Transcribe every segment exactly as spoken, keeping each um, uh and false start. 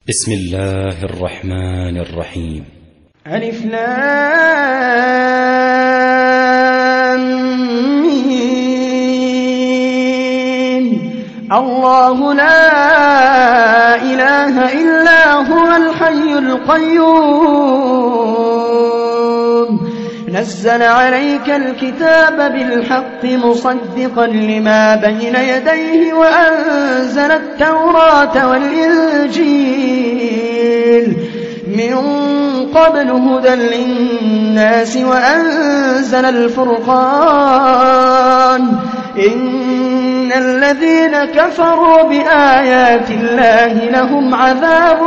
بسم الله الرحمن الرحيم. ألف لام ميم. الله لا إله إلا هو الحي القيوم نزل عليك الكتاب بالحق مصدقا لما بين يديه وأنزل التوراة والإنجيل من قبل هدى للناس وأنزل الفرقان إن الذين كفروا بآيات الله لهم عذاب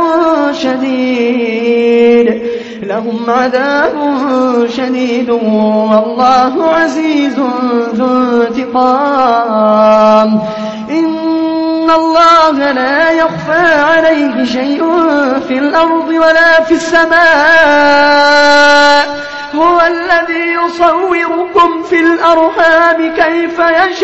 شديد لهم عذاب شديد والله عزيز ذو انتقام. إن الله لا يخفى عليه شيء في الأرض ولا في السماء هو الذي يصوركم في الأرحام كيف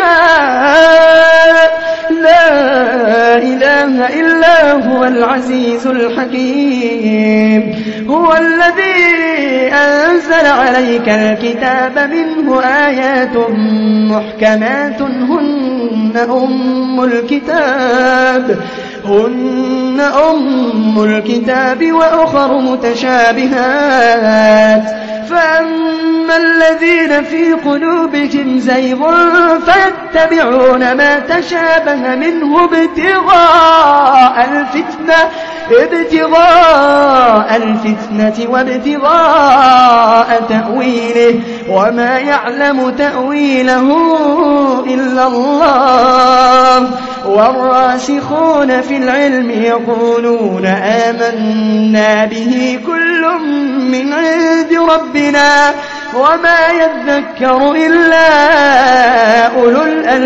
يشاء لا إله إلا هو العزيز الحكيم. هو الذي أنزل عليك الكتاب منه آيات محكمات هن أم الكتاب هن أم الكتاب وأخر متشابهات فأما الذين في قلوبهم زيغ فيتبعون ما تشابه منه ابتغاء الفتنة ابتغاء الفتنة وابتغاء تأويله وما يعلم تأويله إلا الله والراسخون في العلم يقولون آمنا به كل من عند ربنا وما يذكر إلا أولو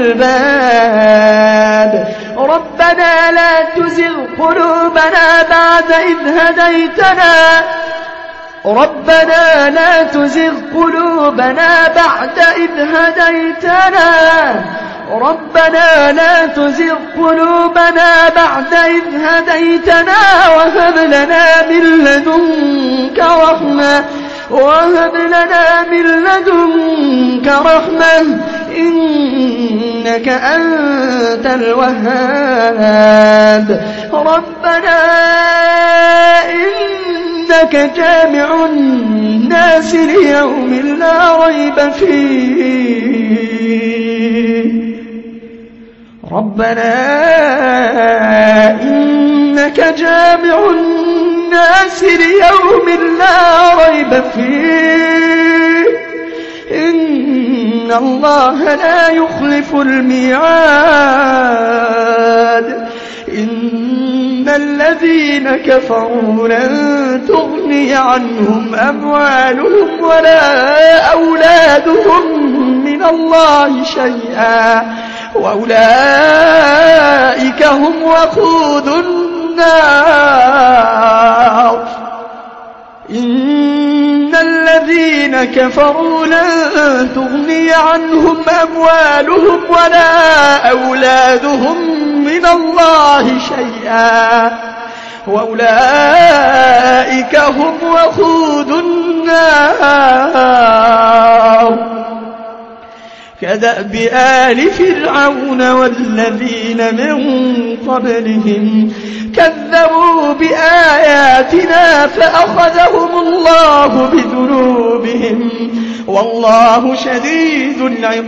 الألباب. ربنا لا تزغ قلوبنا بعد إذ هديتنا ربنا لا تزغ قلوبنا بعد إذ هديتنا ربنا لا تزغ قلوبنا بعد إذ هديتنا وهب لنا من لدنك رحمة وهب لنا من لدنك رحمة إنك أنت الوهاب. ربنا إنك جامع الناس ليوم لا ريب فيه ربنا إنك جامع الناس ليوم لا ريب فيه إن الله لا يخلف الميعاد. إن الذين كفروا لن تغني عنهم أموالهم ولا أولادهم من الله شيئا وأولئك هم وقود النار. إن الذين كفروا لن تغني عنهم أموالهم ولا أولادهم من الله شيئا وأولئك هم وقود النار. كدأب آل فرعون والذين من قبلهم كذبوا بآياتنا فأخذهم الله بذنوبهم والله شديد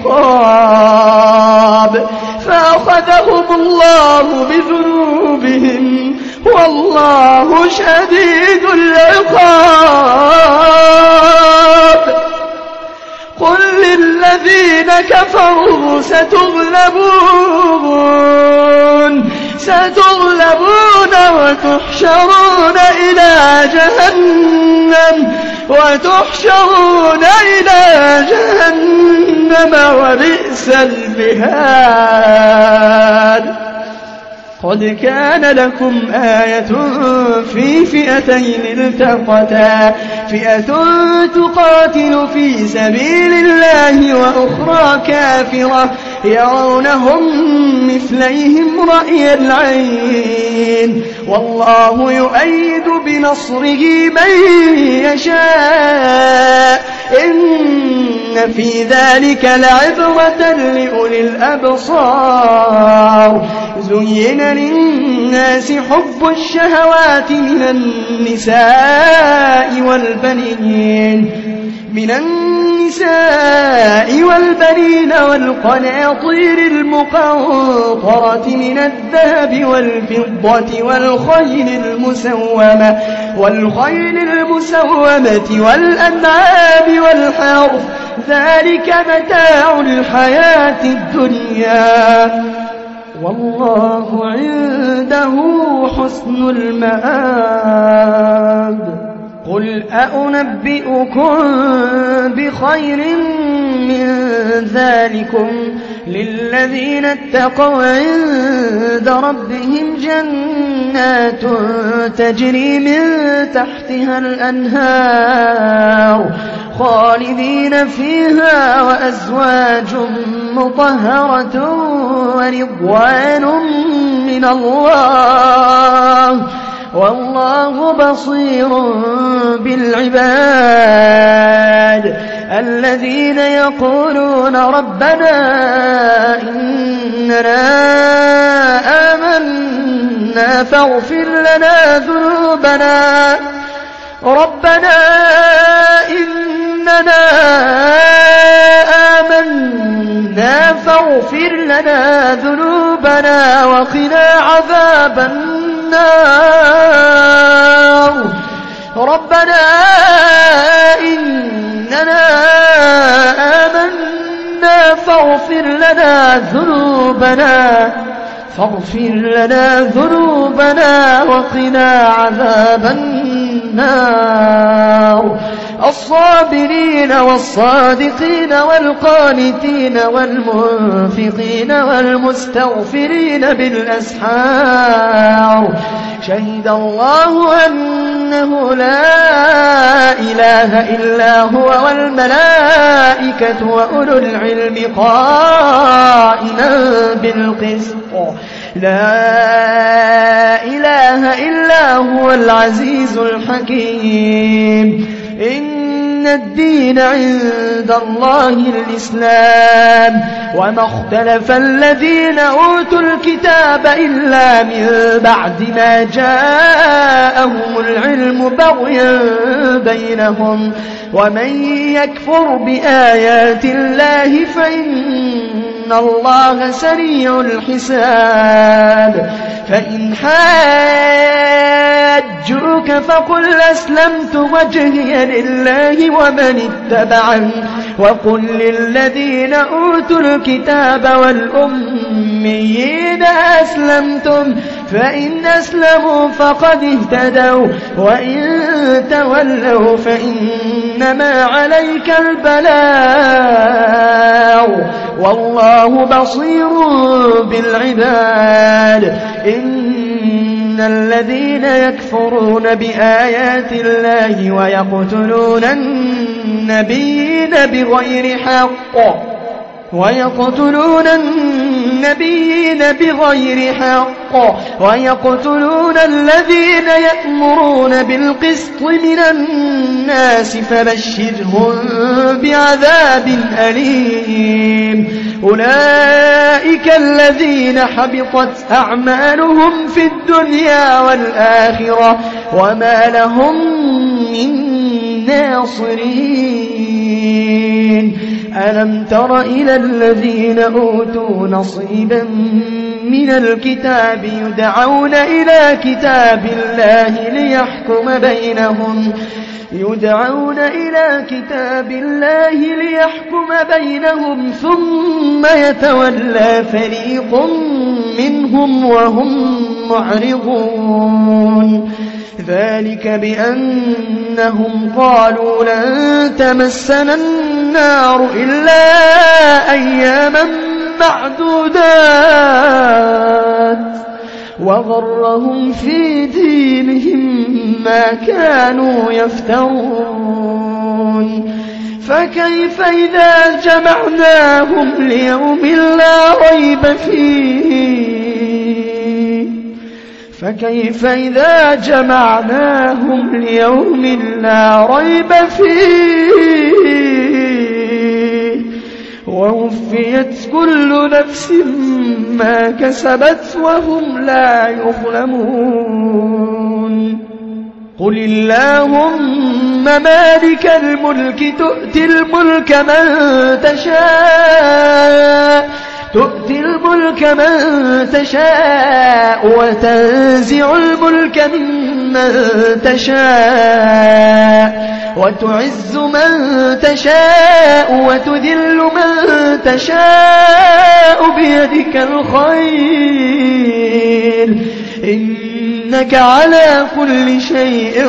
العقاب فأخذهم الله بذنوبهم والله شديد العقاب. قل للذين كفروا ستغلبون ستغلبون وتحشرون إلى جهنم وتحشرون إلى جهنم وبئس المهاد. قد كان لكم آية في فئتين التقتا فئة تقاتل في سبيل الله وأخرى كافرة يرونهم مثليهم رأي العين والله يؤيد بنصره من يشاء إن في ذلك لعبرة لأولي الأبصار زين للناس حب الشهوات من النساء والبنين من النساء والبنين والقناطير المقنطرة من الذهب والفضة والخيل المسومة والخيل المسومة والأنعام والحرث ذلك متاع الحياة الدنيا والله عنده حسن المآب. قل أأنبئكم بخير من ذلكم للذين اتقوا عند ربهم جنات تجري من تحتها الأنهار خالدين فيها وأزواج مطهرة ورضوان من الله والله بصير بالعباد. الذين يقولون ربنا إننا آمنا فاغفر لنا ذنوبنا ربنا إننا آمنا فاغفر لنا ذنوبنا وقنا عذاب النار ربنا إننا آمنا فاغفر لنا ذنوبنا فاغفر لنا ذنوبنا وقنا عذاب النار. الصابرين والصادقين والقانتين والمنفقين والمستغفرين بالأسحار شهد الله أنه لا إله إلا هو والملائكة وأولو العلم قائما بالقسط لا إله إلا هو العزيز الحكيم. إن الدين عند الله الإسلام وما اختلف الذين أوتوا الكتاب إلا من بعد ما جاءهم العلم بغيا بينهم ومن يكفر بآيات الله فإن الله سريع الحساب. فإن حاجوك فقل أسلمت وجهي لله ومن اتبعني وقل للذين أوتوا الكتاب والأميين أسلمتم فإن أسلموا فقد اهتدوا وإن تولوا فإنما عليك البلاغ والله بصير بالعباد. إن الذين يكفرون بآيات الله ويقتلون النبيين بغير حق ويقتلون النبيين بغير حق ويقتلون الذين يأمرون بالقسط من الناس فبشرهم بعذاب أليم. أولئك الذين حبطت أعمالهم في الدنيا والآخرة وما لهم من ناصرين. ألم تر إلى الذين أوتوا نصيبا من الكتاب يدعون إلى كتاب الله ليحكم بينهم يدعون إلى كتاب الله ليحكم بينهم ثم يتولى فريق منهم وهم معرضون. ذلك بأنهم قالوا لن تمسنا النار إلا أياما معدودات وغرهم في دينهم ما كانوا يفترون. فكيف إذا جمعناهم ليوم لا ريب فيه فكيف إذا جمعناهم ليوم لا ريب فيه ووفيت كل نفس ما كسبت وهم لا يظلمون قل اللهم مالك الملك تؤتي الملك من تشاء تؤتي الملك من تشاء وتنزع الملك ممن تشاء وتعز من تشاء وتذل من تشاء بيدك الخير إنك على كل شيء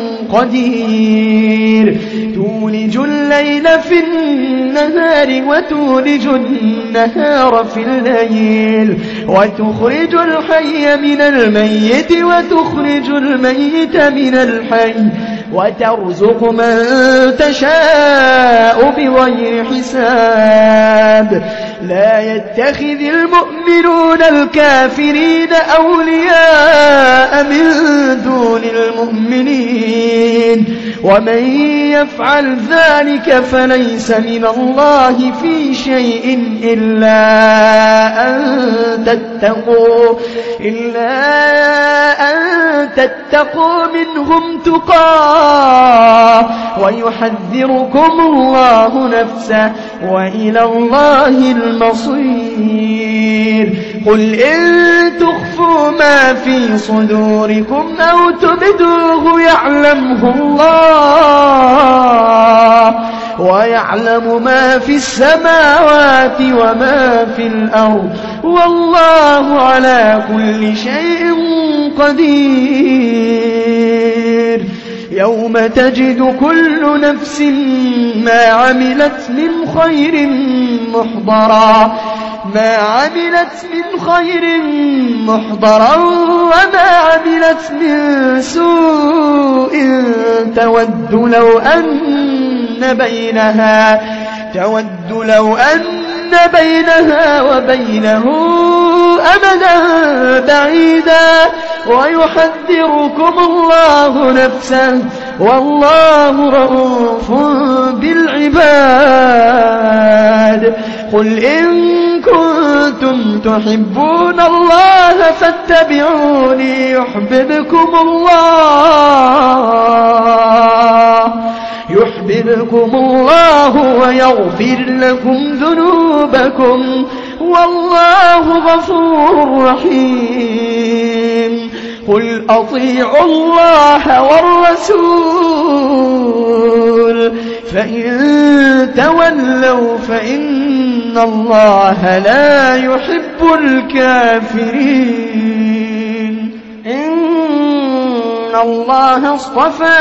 قدير تولج الليل في النهار وتولج النهار في الليل وتخرج الحي من الميت وتخرج الميت من الحي وترزق من تشاء بغير حساب لا يتخذ المؤمنون الكافرين أولياء من دون المؤمنين ومن يفعل ذلك فليس من الله في شيء إلا أن تتقوا إلا أن تتقوا منهم تقاه ويحذركم الله نفسه وإلى الله المصير قل إن تخفوا ما في صدوركم أو تبدوه يعلمه الله ويعلم ما في السماوات وما في الأرض والله على كل شيء قدير يوم تجد كل نفس ما عملت من خير محضرا ما عملت من خير محضرا وما عملت من سوء تود لو أن بينها تود لو أن بينها وبينه أمدا بعيدا ويحذركم الله نفسه والله رؤوف بالعباد قل إن كنتم تحبون الله فاتبعوني يحببكم الله يحببكم الله ويغفر لكم ذنوبكم والله غفور رحيم قل أطيعوا الله والرسول فإن تولوا فإن الله لا يحب الكافرين إن الله اصطفى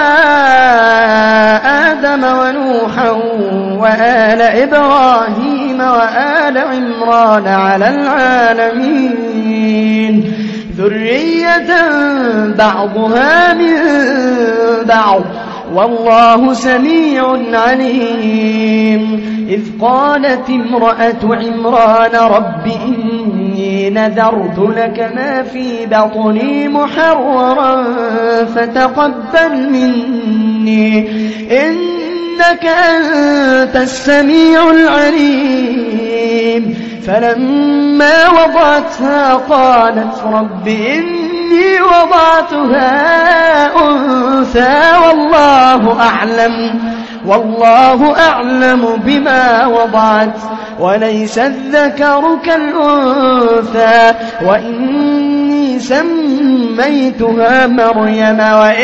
آدم ونوحا وآل إبراهيم وآل عمران على العالمين ذرية بعضها من بعض والله سميع عليم إذ قالت امرأة عمران رب إني نذرت لك ما في بطني محررا فتقبل مني إنك أنت السميع العليم فلما وضعتها قالت رب إني وضعتها أنثى والله أعلم والله أعلم بما وضعت وليس الذكر كالأنثى وإني سميتها مريم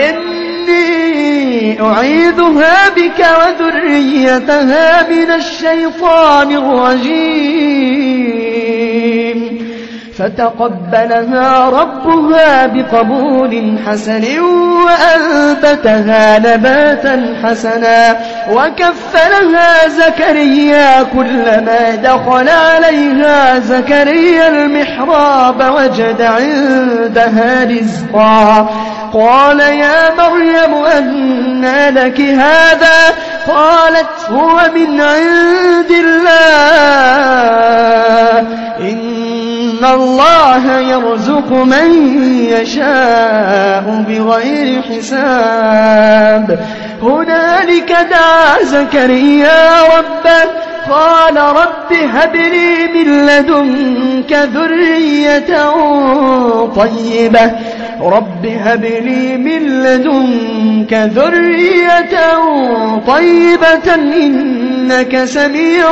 وإني أعيذها بك وذريتها من الشيطان الرجيم فتقبلها ربها بقبول حسن وأنبتها نباتا حسنا وكفلها زكريا كلما دخل عليها زكريا المحراب وجد عندها رزقا قال يا مريم أنى لك هذا قالت هو من عند الله إن الله يرزق من يشاء بغير حساب. هنالك دعا زكريا ربه قال رب هب لي من لدنك ذرية طيبة رب هب لي من لدنك ذرية طيبة إنك سميع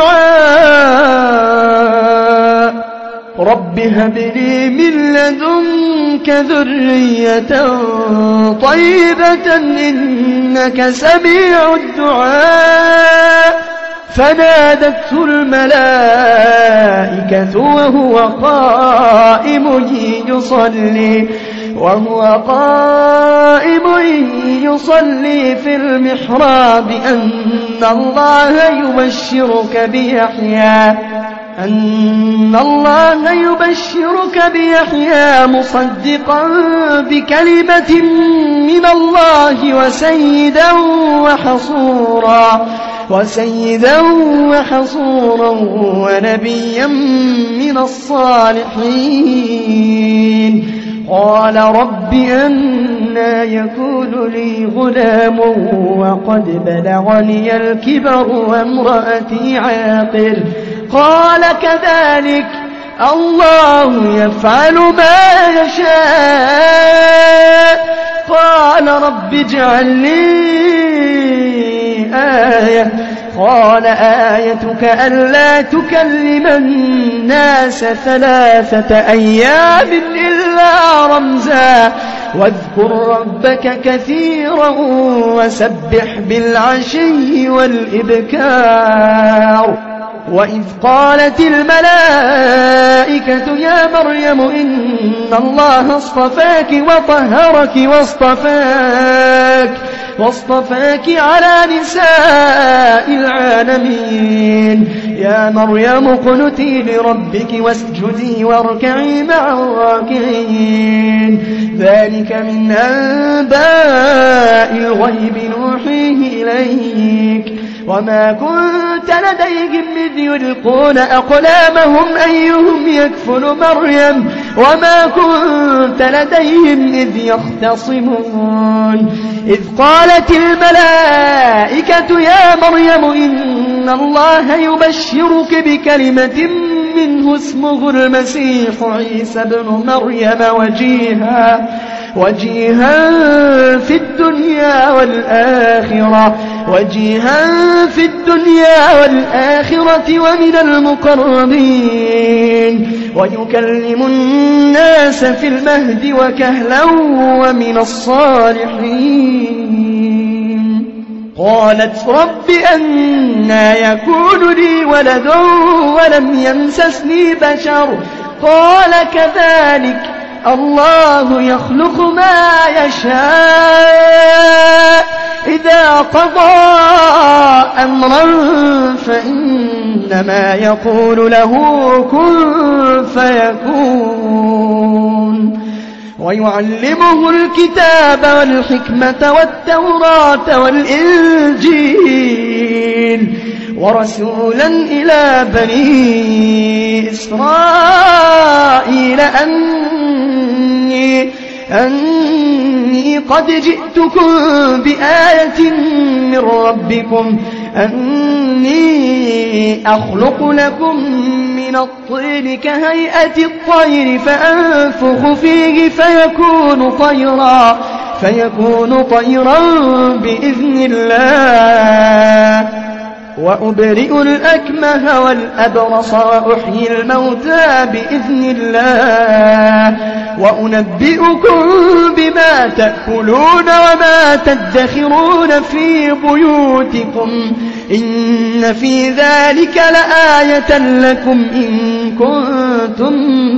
الدعاء رب هب لي من لدنك ذرية طيبة إنك سميع الدعاء. فنادته الملائكة وهو قائم يصلي وهو قائم يصلي في المحراب أن الله يبشرك بيحيى أن الله يبشرك بيحيى مصدقا بكلمة من الله وسيدا وحصورا وسيدا وحصورا ونبيا من الصالحين. قال رب أنى يكون لي غلام وقد بلغني الكبر وامرأتي عاقر قال كذلك الله يفعل ما يشاء. قال رب اجعل لي آية قال آيتك ألا تكلم الناس ثلاثة أيام إلا رمزا واذكر ربك كثيرا وسبح بالعشي والإبكار. وإذ قالت الملائكة يا مريم إن الله اصطفاك وطهرك واصطفاك واصطفاك على نساء العالمين يا مريم اقنتي لربك واسجدي واركعي مع الراكعين. ذلك من أنباء الغيب نوحيه إليك وما كنت لديهم إذ يلقون أقلامهم أيهم يكفل مريم وما كنت لديهم إذ يختصمون. إذ قالت الملائكة يا مريم إن الله يبشرك بكلمة منه اسمه المسيح عيسى بن مريم وجيها وجيها في الدنيا والآخرة وجيها في الدنيا والآخرة ومن المقربين ويكلم الناس في المهد وكهلا ومن الصالحين. قالت رب أنى يكون لي ولد ولم يمسسني بشر قال كذلك الله يخلق ما يشاء إذا قضى أمرا فإنما يقول له كن فيكون. ويعلمه الكتاب والحكمة والتوراة والإنجيل ورسولا إلى بني إسرائيل أني, أني قد جئتكم بآية من ربكم أني أخلق لكم من الطين كهيئة الطير فأنفخ فيه فيكون طيرا فيكون طيرا بإذن الله وأبرئ الأكمه والأبرص وأحيي الموتى بإذن الله وأنبئكم بما تأكلون وما تدخرون في بيوتكم إن في ذلك لآية لكم إن كنتم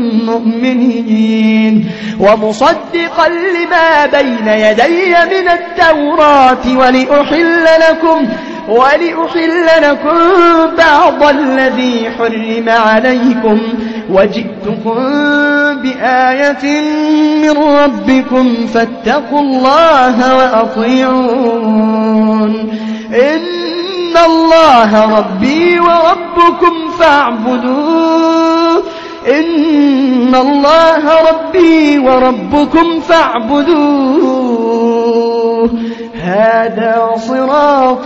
مؤمنين ومصدقا لما بين يدي من التوراة ولأحل لكم ولأحل لكم بعض الذي حرم عليكم وجئتكم بآية من ربكم فاتقوا الله وأطيعون. إن الله ربي وربكم فاعبدوه إن الله ربي وربكم فاعبدوه هذا صراط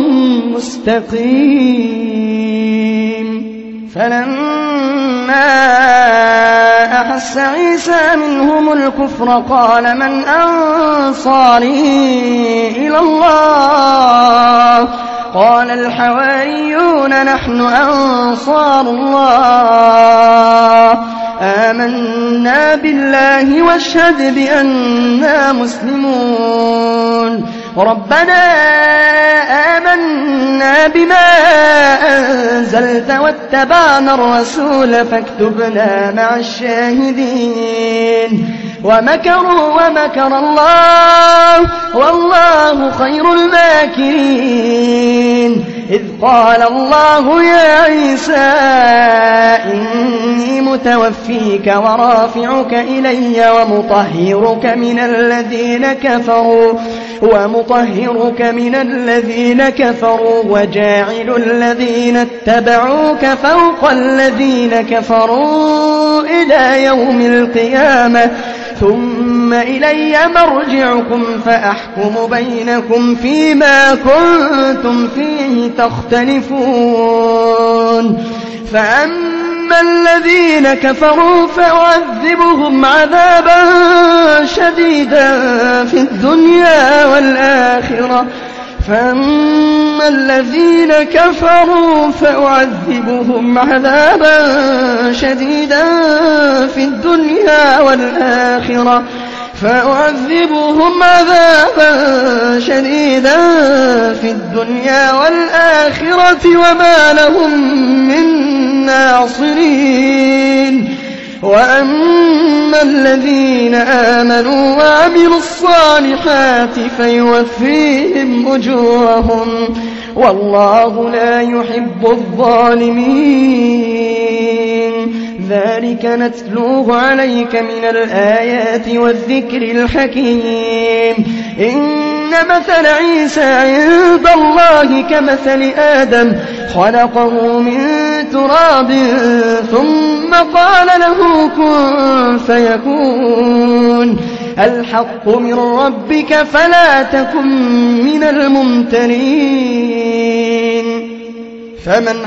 مستقيم. فلما أحس عيسى منهم الكفر قال من أنصاري إلى الله قال الحواريون نحن أنصار الله آمنا بالله واشهد بأننا مسلمون ربنا آمنا بما أنزلت واتبعنا الرسول فاكتبنا مع الشاهدين ومكروا ومكر الله والله خير الماكرين. إذ قال الله يا عيسى إني متوفيك ورافعك إلي ومطهرك من الذين كفروا ومطهرك من الذين كفروا وجاعل الذين اتبعوك فوق الذين كفروا إلى يوم القيامة ثم إلي مرجعكم فأحكم بينكم فيما كنتم فيه تختلفون. فأما الذين كفروا فأعذبهم عذابا شديدا في الدنيا والآخرة فأما الذين كفروا فأعذبهم عذابا شديدا في الدنيا والآخرة فأعذبهم عذابا شديدا في الدنيا والآخرة وما لهم من ناصرين. وأما الذين آمنوا وعملوا الصالحات فيوفيهم أجورهم والله لا يحب الظالمين. ذلك نتلوه عليك من الآيات والذكر الحكيم. إن مثل عيسى عند الله كمثل آدم خلقه من تراب ثم قال له كن فيكون. الحق من ربك فلا تكن من الممترين. فمن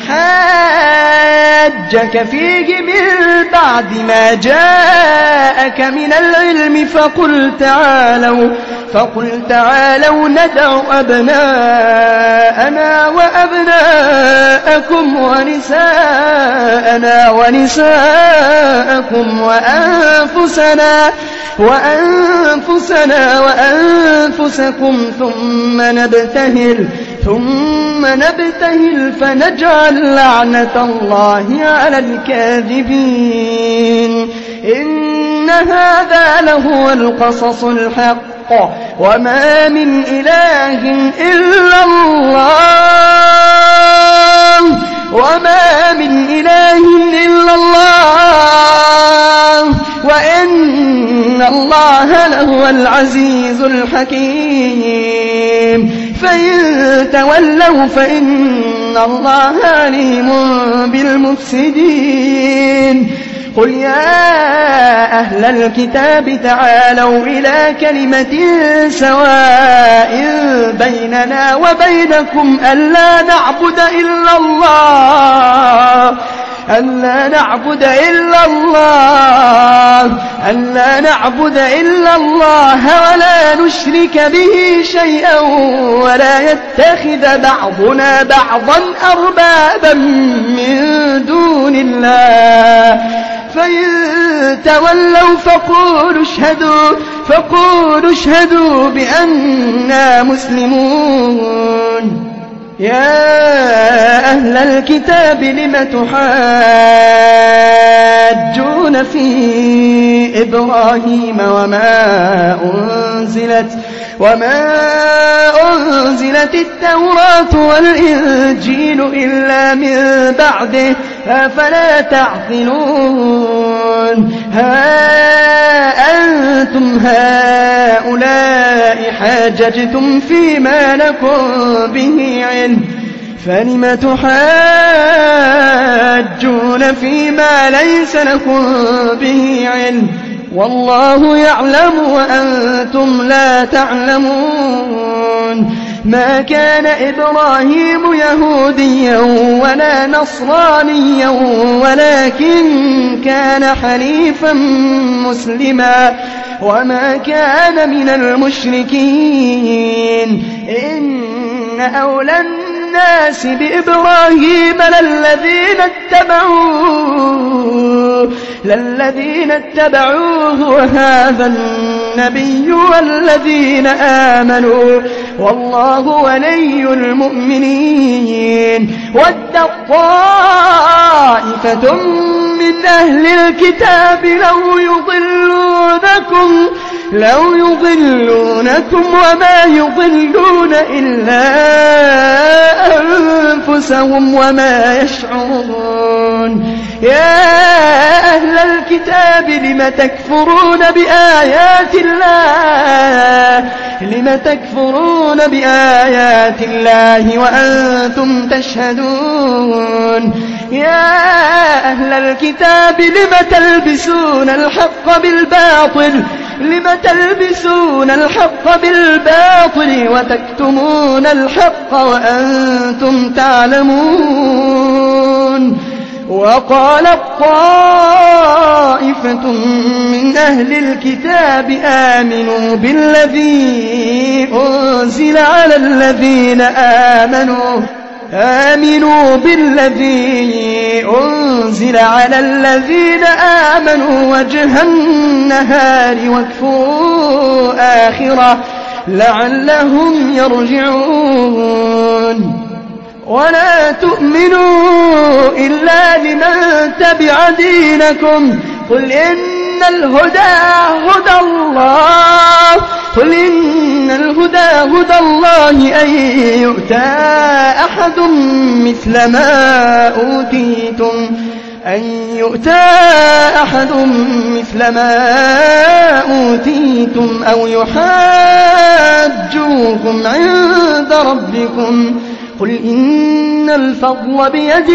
حاجك فيه من بعد ما جاءك من العلم فقل تعالوا فقل تعالوا ندع أبناءنا وأبناءكم ونساءنا ونساءكم وأنفسنا وأنفسنا وأنفسكم ثم نبتهل ثم نبتهل فنجعل لعنة الله على الكاذبين. إن هذا لهو القصص الحق وما من إله إلا الله وما من إله إلا الله وإن الله لهو العزيز الحكيم. فإن تولوا فإن الله عليم بالمفسدين. قل يا أهل الكتاب تعالوا إلى كلمة سواء بيننا وبينكم ألا نعبد إلا الله ألا نعبد إلا الله ألا نعبد إلا الله ولا نشرك به شيئا ولا يتخذ بعضنا بعضا أربابا من دون الله. فإن تولوا فقولوا اشهدوا فقولوا اشهدوا بأننا مسلمون. يا أهل الكتاب لم تحاجون في إبراهيم وما أنزلت وما أنزلت التوراة والإنجيل إلا من بعده أفلا تعقلون. ها أنتم هؤلاء حاججتم فيما لكم به علم فلم تحاجون فيما ليس لكم به علم والله يعلم وأنتم لا تعلمون ما كان إبراهيم يهوديا ولا نصرانيا ولكن كان حنيفا مسلما وما كان من المشركين إن أولى الناس بإبراهيم للذين اتبعوه للذين اتبعوه وهذا النبي والذين آمنوا والله ولي المؤمنين ود طائفة من أهل الكتاب لو يضلونكم لو يضلونكم وما يضلون إلا أنفسهم وما يشعرون يا أهل الكتاب لم تكفرون بآيات الله لم تكفرون بآيات الله وأنتم تشهدون يا أهل الكتاب لم تلبسون الحق بالباطل لم تلبسون الحق بالباطل وتكتمون الحق وأنتم تعلمون وقال طائفة من أهل الكتاب آمنوا بالذي أنزل على الذين آمنوا آمنوا بالذي أنزل على الذين آمنوا وجه النهار واكفروا آخره لعلهم يرجعون ولا تؤمنوا إلا لمن تبع دينكم قل إن الهدى هدى الله قل إن الهدى هدى الله أن يؤتى أحد مثل ما أوتيتم أن يؤتى أحد مثل ما أوتيتم أو يحاجوكم عند ربكم قل إن الفضل بيد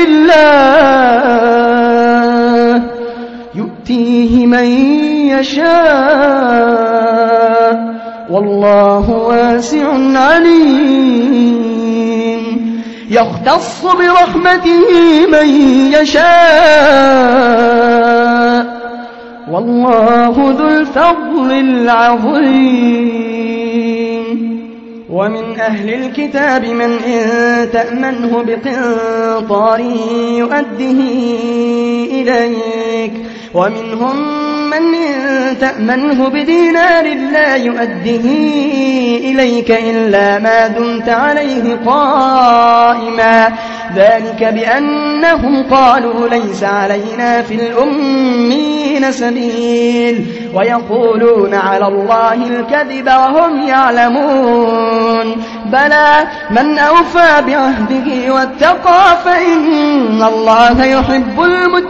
الله يؤتيه من يشاء والله واسع عليم يختص برحمته من يشاء والله ذو الفضل العظيم ومن أهل الكتاب من إن تأمنه بقنطار يؤده إليك ومنهم من إن تأمنه بدينار لا يؤده إليك إلا ما دمت عليه قائما ذلك بأنهم قالوا ليس علينا في الأمين سبيل ويقولون على الله الكذب وهم يعلمون بلى من أوفى بعهده واتقى فإن الله يحب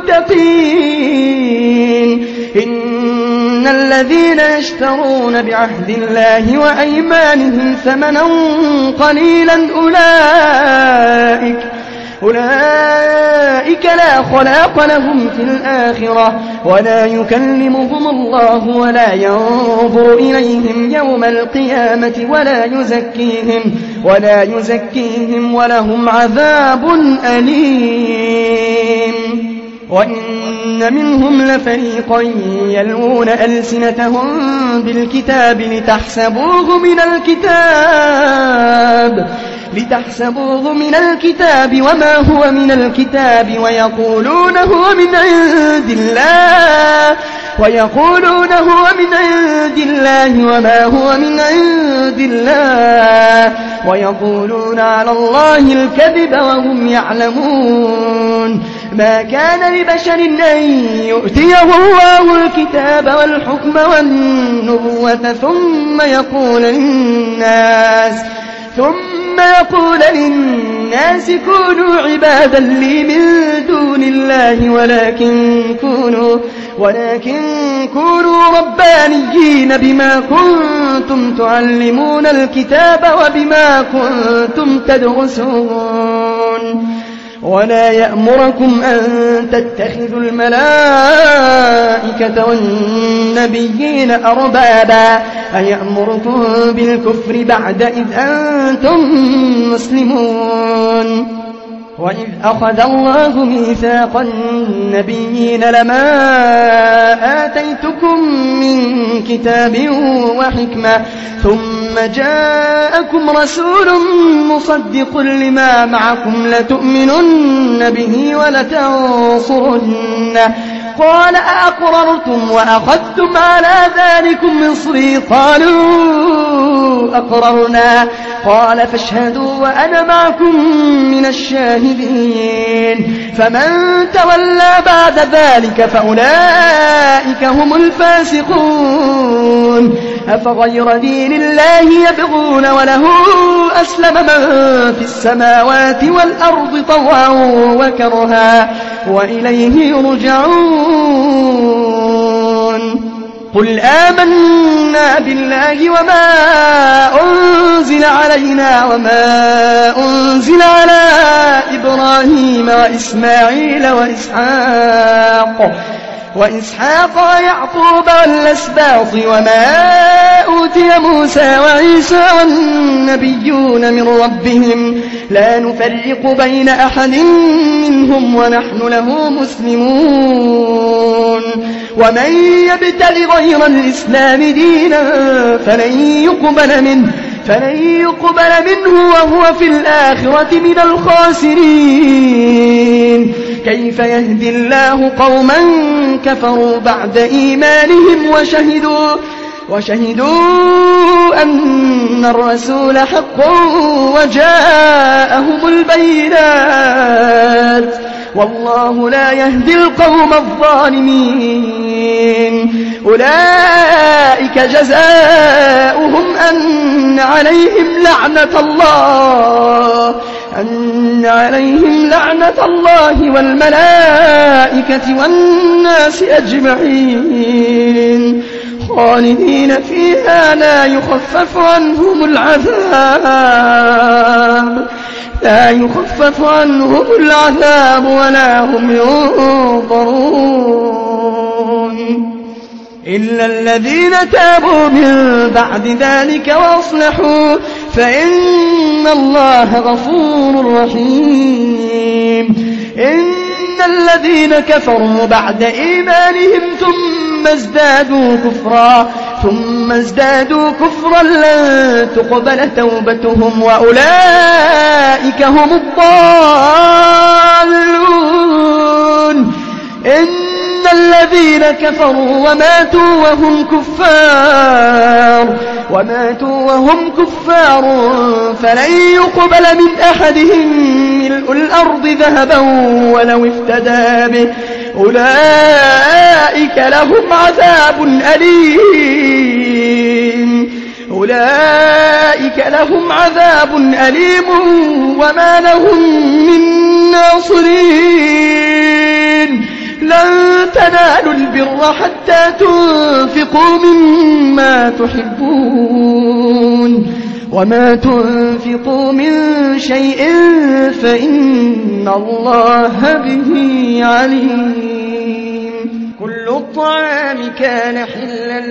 المتقين إن الذين يشترون بعهد الله وأيمانهم ثمنا قليلا أولئك أولئك لا خلاق لهم في الآخرة ولا يكلمهم الله ولا ينظر إليهم يوم القيامة ولا يزكيهم ولا يزكيهم ولهم عذاب أليم وإن منهم لفريقا يلوون ألسنتهم بالكتاب لتحسبوه من الكتاب لتحسبوه من الكتاب وما هو من الكتاب ويقولون هو من عند الله ويقولون هو من عند الله وما هو من عند الله ويقولون على الله الكذب وهم يعلمون ما كان لبشر أن يؤتيه الله الكتاب والحكم والنبوة ثم يقول للناس ثم يقول للناس كونوا عبادا لي من دون الله ولكن كونوا ولكن كونوا ربانيين بما كنتم تعلمون الكتاب وبما كنتم تدرسون ولا يأمركم أن تتخذوا الملائكة والنبيين أربابا أيأمركم بالكفر بعد إذ أنتم مسلمون وإذ أخذ الله ميثاق النبيين لما آتيتكم من كتاب وحكمة ثم جاءكم رسول مصدق لما معكم لتؤمنن به ولتنصرنه قال أأقررتم وأخذتم على ذلكم مصري قالوا أقررنا قال فاشهدوا وأنا معكم من الشاهدين فمن تولى بعد ذلك فأولئك هم الفاسقون أفغير دين الله يبغون وله أسلم من في السماوات والأرض طوعا وكرها وإليه يرجعون قل آمنا بالله وما أنزل علينا وما أنزل على إبراهيم وإسماعيل وإسحاق وإسحاق ويعقوب والأسباط وما أوتي موسى وعيسى والنبيون من ربهم لا نفرق بين أحد منهم ونحن له مسلمون ومن يبتغ غير الإسلام دينا فلن يقبل منه فلن يقبل منه وهو في الآخرة من الخاسرين كيف يهدي الله قوما كفروا بعد إيمانهم وشهدوا وشهدوا أن الرسول حق وجاءهم البينات والله لا يهدي القوم الظالمين أولئك جزاؤهم أن عليهم لعنة الله أن عليهم لعنة الله والملائكة والناس أجمعين خالدين فيها لا يخفف عنهم العذاب لا يخفف عنهم العذاب ولا هم ينظرون إلا الذين تابوا من بعد ذلك وأصلحوا فإن الله غفور رحيم إن الذين كفروا بعد إيمانهم ثم ازدادوا كفرا ثم ازدادوا كفرا لن تقبل توبتهم وأولئك هم الضالون إن الذين كفروا وماتوا وهم كفار وماتوا وهم كفار فلن يقبل من أحدهم ملء الأرض ذهبا ولو افتدى به أولئك لهم عذاب أليم أولئك لهم عذاب أليم وما لهم من ناصرين لن تنالوا البر حتى تنفقوا مما تحبون وما تنفقوا من شيء فإن الله به عليم كل الطعام كان حلا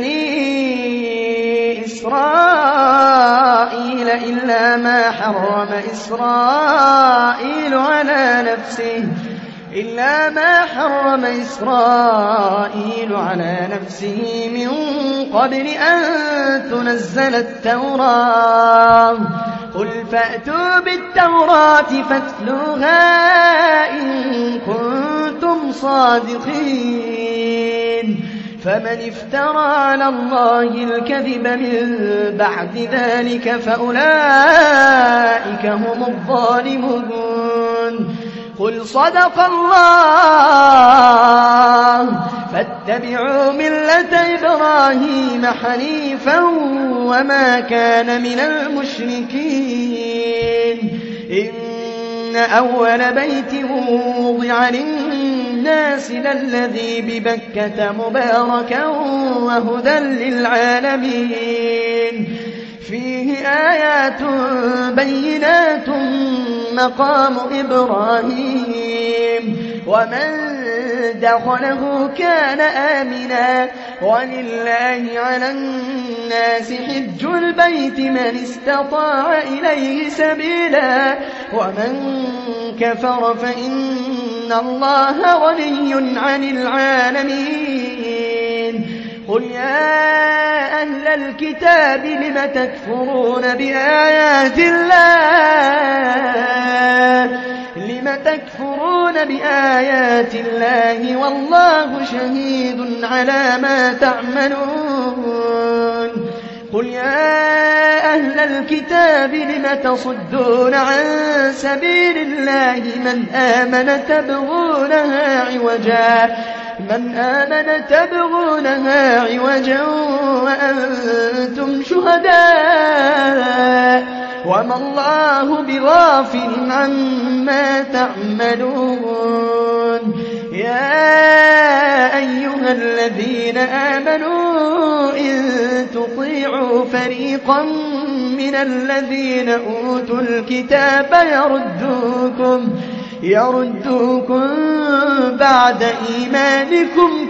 لبني إسرائيل إلا ما حرم إسرائيل على نفسه إلا ما حرم إسرائيل على نفسه من قبل أن تنزل التوراة قل فأتوا بالتوراة فاتلوها إن كنتم صادقين فمن افترى على الله الكذب من بعد ذلك فأولئك هم الظالمون قل صدق الله فاتبعوا ملة إبراهيم حنيفا وما كان من المشركين إن أول بيت وضع للناس للذي ببكة مباركا وهدى للعالمين فيه آيات بينات مقام إبراهيم ومن دخله كان آمنا ولله على الناس حج البيت من استطاع إليه سبيلا ومن كفر فإن الله غني عن العالمين قل يا أهل الكتاب لم تكفرون بآيات الله لم تكفرون بآيات الله والله شهيد على ما تعملون قل يا أهل الكتاب لم تصدون عن سبيل الله من آمن تبغونها عوجا من آمن تبغونها عوجا وأنتم شهداء وما الله بغافل عما تعملون يا أيها الذين آمنوا إن تطيعوا فريقا من الذين أوتوا الكتاب يردوكم يردوكم بعد إيمانكم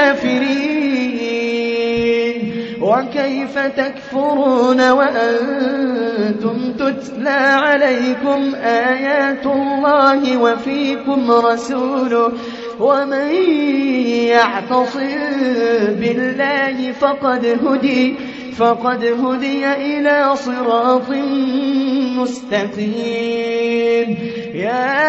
كافرين وكيف تكفرون وأنتم تتلى عليكم آيات الله وفيكم رسوله ومن يعتصم بالله فقد هدي فقد هدي إلى صراط مستقيم يا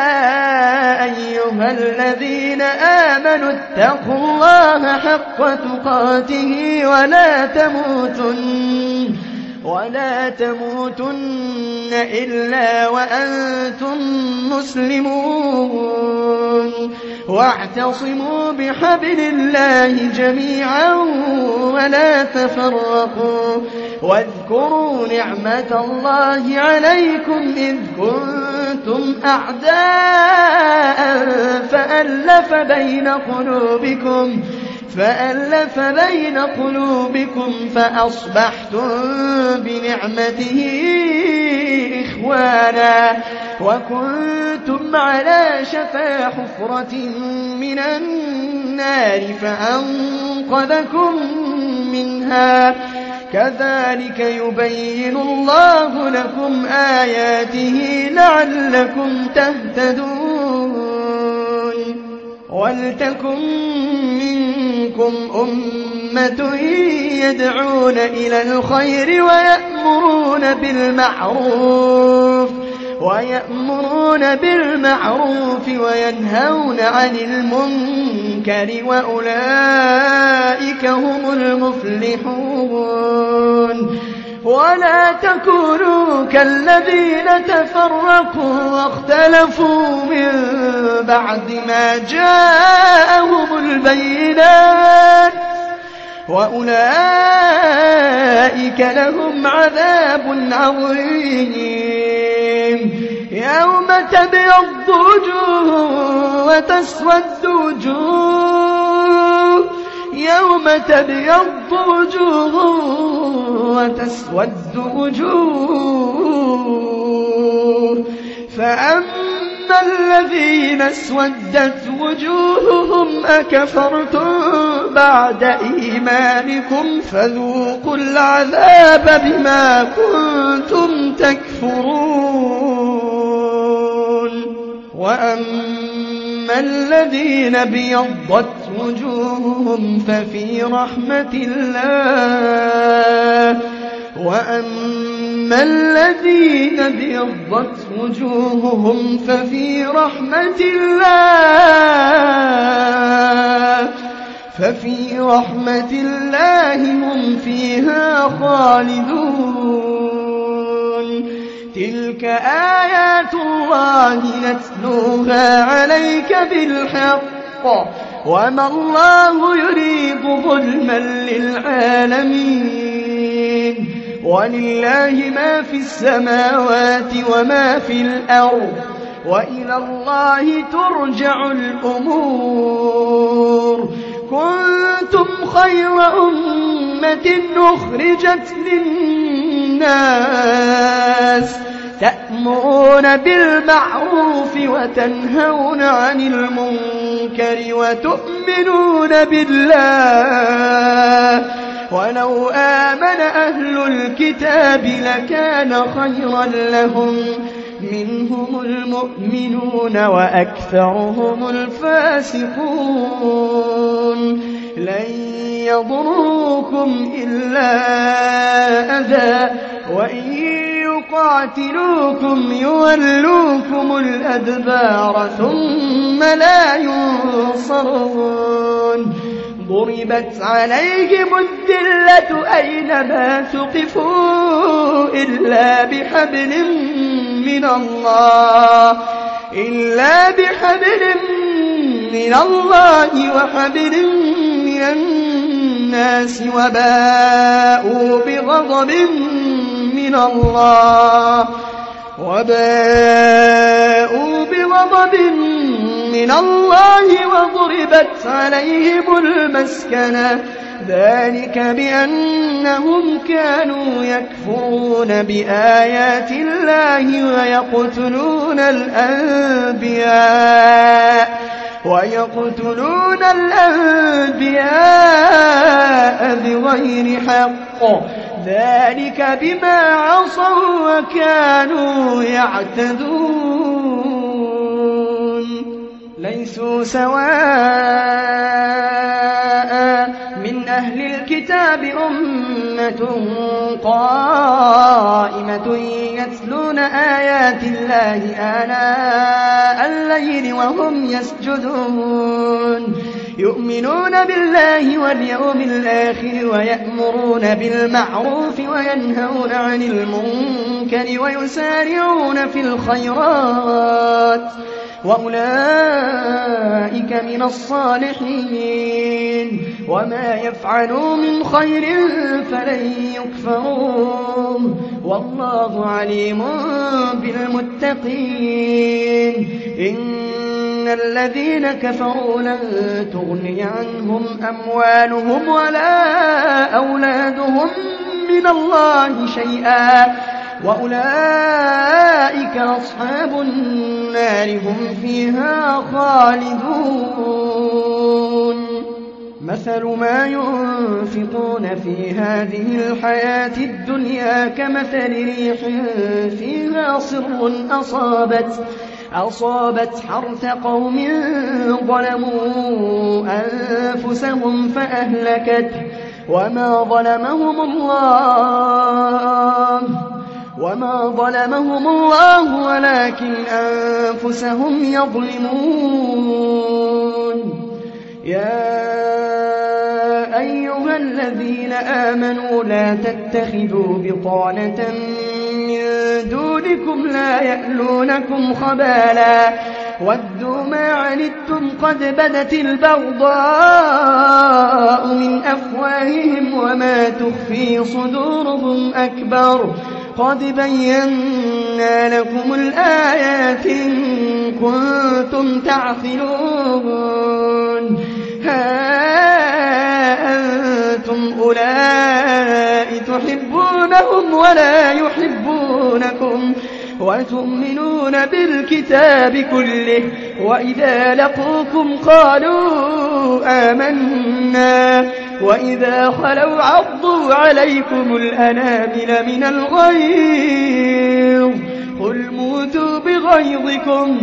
أيها الذين آمنوا اتقوا الله حق تقاته ولا تموتن ولا تموتن إلا وأنتم مسلمون واعتصموا بحبل الله جميعا ولا تفرقوا واذكروا نعمة الله عليكم إذ كنتم أعداء فألف بين قلوبكم فألف بين قلوبكم فأصبحتم بنعمته إخوانا وكنتم على شفا حفرة من النار فأنقذكم منها كذلك يبين الله لكم آياته لعلكم تهتدون ولتكن منكم أمة يدعون إلى الخير ويأمرون بالمعروف ويأمرون بالمعروف وينهون عن المنكر وأولئك هم المفلحون ولا تكونوا كالذين تفرقوا واختلفوا من بعد ما جاءهم البينات وأولئك لهم عذاب عظيم يوم تبيض وجوه وتسود وجوه يوم تبيض وجوه وتسود وجوه فأما الذين اسودت وجوههم أكفرتم بعد إيمانكم فذوقوا العذاب بما كنتم تكفرون وأما الذين بيضت وجوههم ففي رحمة الله وأما الذين بيضت وجوههم ففي رحمة الله ففي رحمة الله هم فيها خالدون تلك آيات آيات الله نتلوها عليك بالحق وما الله يريد ظلما للعالمين ولله ما في السماوات وما في الأرض وإلى الله ترجع الأمور كنتم خير أمة أخرجت للناس تأمرون بالمعروف وتنهون عن المنكر وتؤمنون بالله ولو آمن أهل الكتاب لكان خيرا لهم منهم المؤمنون وأكثرهم الفاسقون لن يضروكم إلا أذى وإن يقاتلوكم يولوكم الأدبار ثم لا ينصرون ضربت عليهم الذلة أينما ثقفوا إلا بحبل من الله إلا بحبل من الله وحبل من الناس وباءوا بغضب من الله وباءوا بغضب من الله وضربت عليهم المسكنة ذلك بأنهم كانوا يكفرون بآيات الله ويقتلون الأنبياء ويقتلون الأنبياء بغير حق ذلك بما عصوا وكانوا يعتدون ليسوا سواء من أهل الكتاب أمة قائمة يتلون آيات الله آناء الليل وهم يسجدون يؤمنون بالله واليوم الآخر ويأمرون بالمعروف وينهون عن المنكر ويسارعون في الخيرات وأولئك من الصالحين وما يفعلوا من خير فلن يكفروا والله عليم بالمتقين إن الذين كفروا لن تغني عنهم أموالهم ولا أولادهم من الله شيئا وأولئك أصحاب النار هم فيها خالدون مثل ما ينفقون في هذه الحياة الدنيا كمثل ريح فيها صر أصابت أصابت حرث قوم ظلموا أنفسهم فأهلكت وما ظلمهم الله وما ظلمهم الله ولكن أنفسهم يظلمون يا أيها الذين آمنوا لا تتخذوا بطانة من دونكم لا يألونكم خبالا ودوا ما عنتم قد بدت البغضاء من أفواههم وما تخفي صدورهم أكبر قد بينا لكم الآيات إن كنتم تعقلون ها أنتم أولئك تحبونهم ولا يحبونكم وتؤمنون بالكتاب كله وإذا لقوكم قالوا آمنا وإذا خلوا عضوا عليكم الأنامل من الغيظ قل موتوا بغيظكم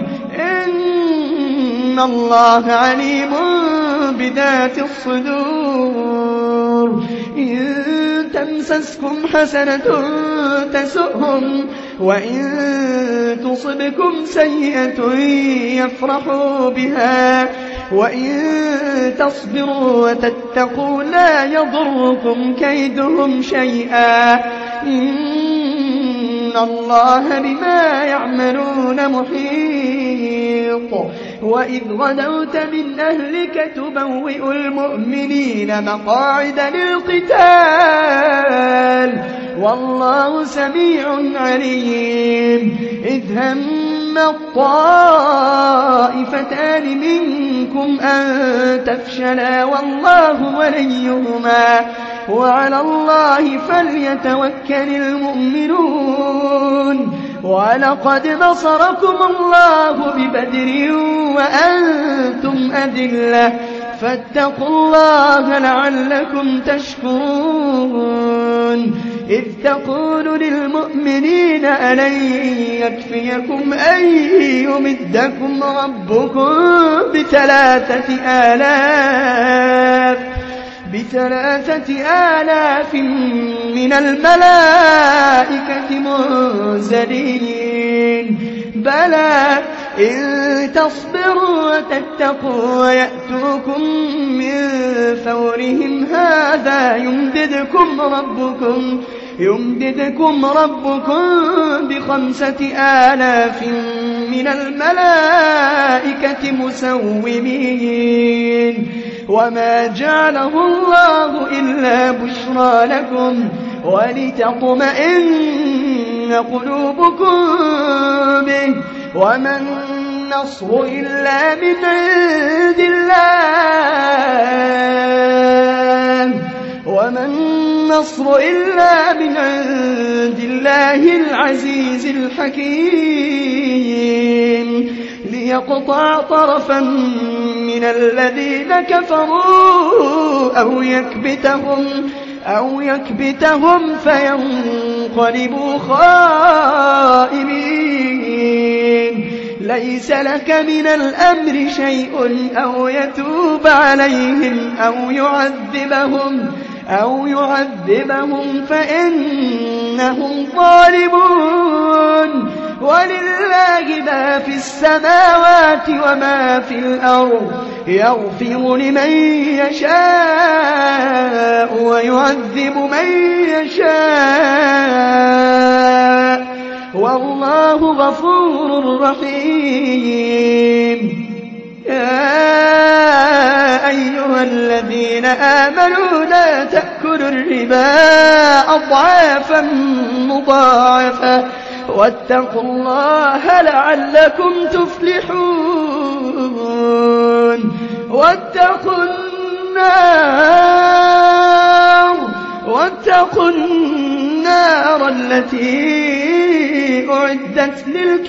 إن الله عليم بذات الصدور إن تمسسكم حسنة تسؤهم وإن تصبكم سيئة يفرحوا بها وإن تصبروا وتتقوا لا يضركم كيدهم شيئا إن الله بما يعملون محيط وإذ غدوت من أهلك تبوئ المؤمنين مقاعد للقتال والله سميع عليم إذ هم الطائفتان منكم أن تفشلا والله وليهما وعلى الله فليتوكل المؤمنون ولقد نصركم الله ببدر وأنتم أذلة فاتقوا الله لعلكم تشكرون إذ تقول للمؤمنين ألن يكفيكم أن يمدكم ربكم بثلاثة آلاف بثلاثة آلاف من الملائكة منزلين بلى إن تصبروا وتتقوا ويأتوكم من فورهم هذا يمددكم ربكم يمددكم ربكم بخمسة آلاف من الملائكة مسومين وما جعله الله إلا بشرى لكم ولتطمئن قلوبكم به وما النصر إلا من عند الله وما النصر إلا من عند الله العزيز الحكيم ليقطع طرفا من الذين كفروا أو يكبتهم أو يكبتهم فينقلبوا خائبين ليس لك من الأمر شيء أو يتوب عليهم أو يعذبهم أو يعذبهم فإنهم ظالمون ولله ما في السماوات وما في الأرض يغفر لمن يشاء ويعذب من يشاء والله غفور رحيم يا أيها الذين آمنوا لا تأكلوا الربا أضعافا مضاعفة واتقوا الله لعلكم تفلحون واتقوا النار واتقوا النار التي أعدت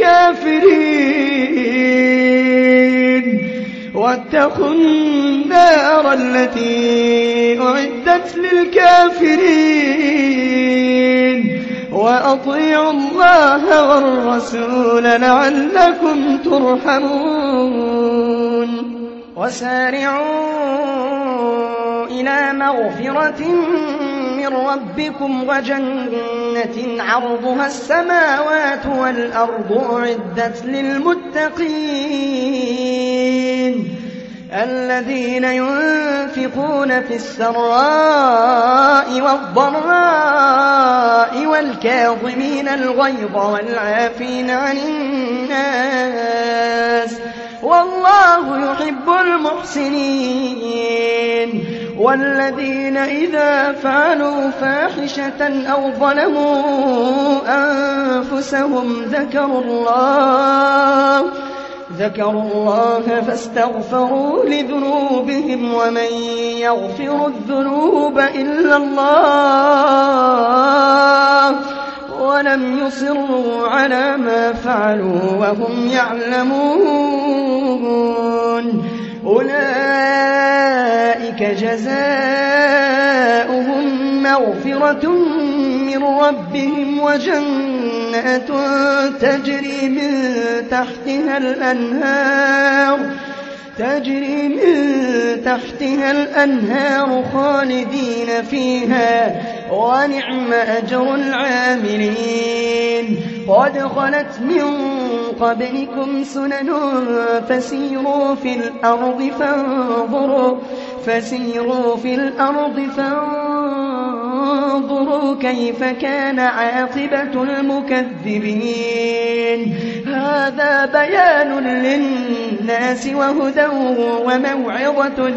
للكافرين واتقوا النار التي أعدت للكافرين وأطيعوا الله والرسول لعلكم ترحمون وسارعوا إلى مغفرة من ربكم وجنة عرضها السماوات والأرض أعدت للمتقين الذين ينفقون في السراء والضراء والكاظمين الغيظ والعافين عن الناس والله يحب المحسنين والذين إذا فعلوا فاحشة أو ظلموا أنفسهم ذكروا الله ذكروا الله فاستغفروا لذنوبهم ومن يغفر الذنوب إلا الله ولم يصروا على ما فعلوا وهم يعلمون أولئك جزاؤهم مغفرة من ربهم وجنة تجري من تحتها الأنهار تجري من تحتها الأنهار خالدين فيها ونعم أجر العاملين قد خلت من قبلكم سنن فسيروا في الأرض فانظروا فسيروا في الأرض فانظروا فانظروا كيف كان عاقبة المكذبين. هذا بيان للناس وهدى وموعظة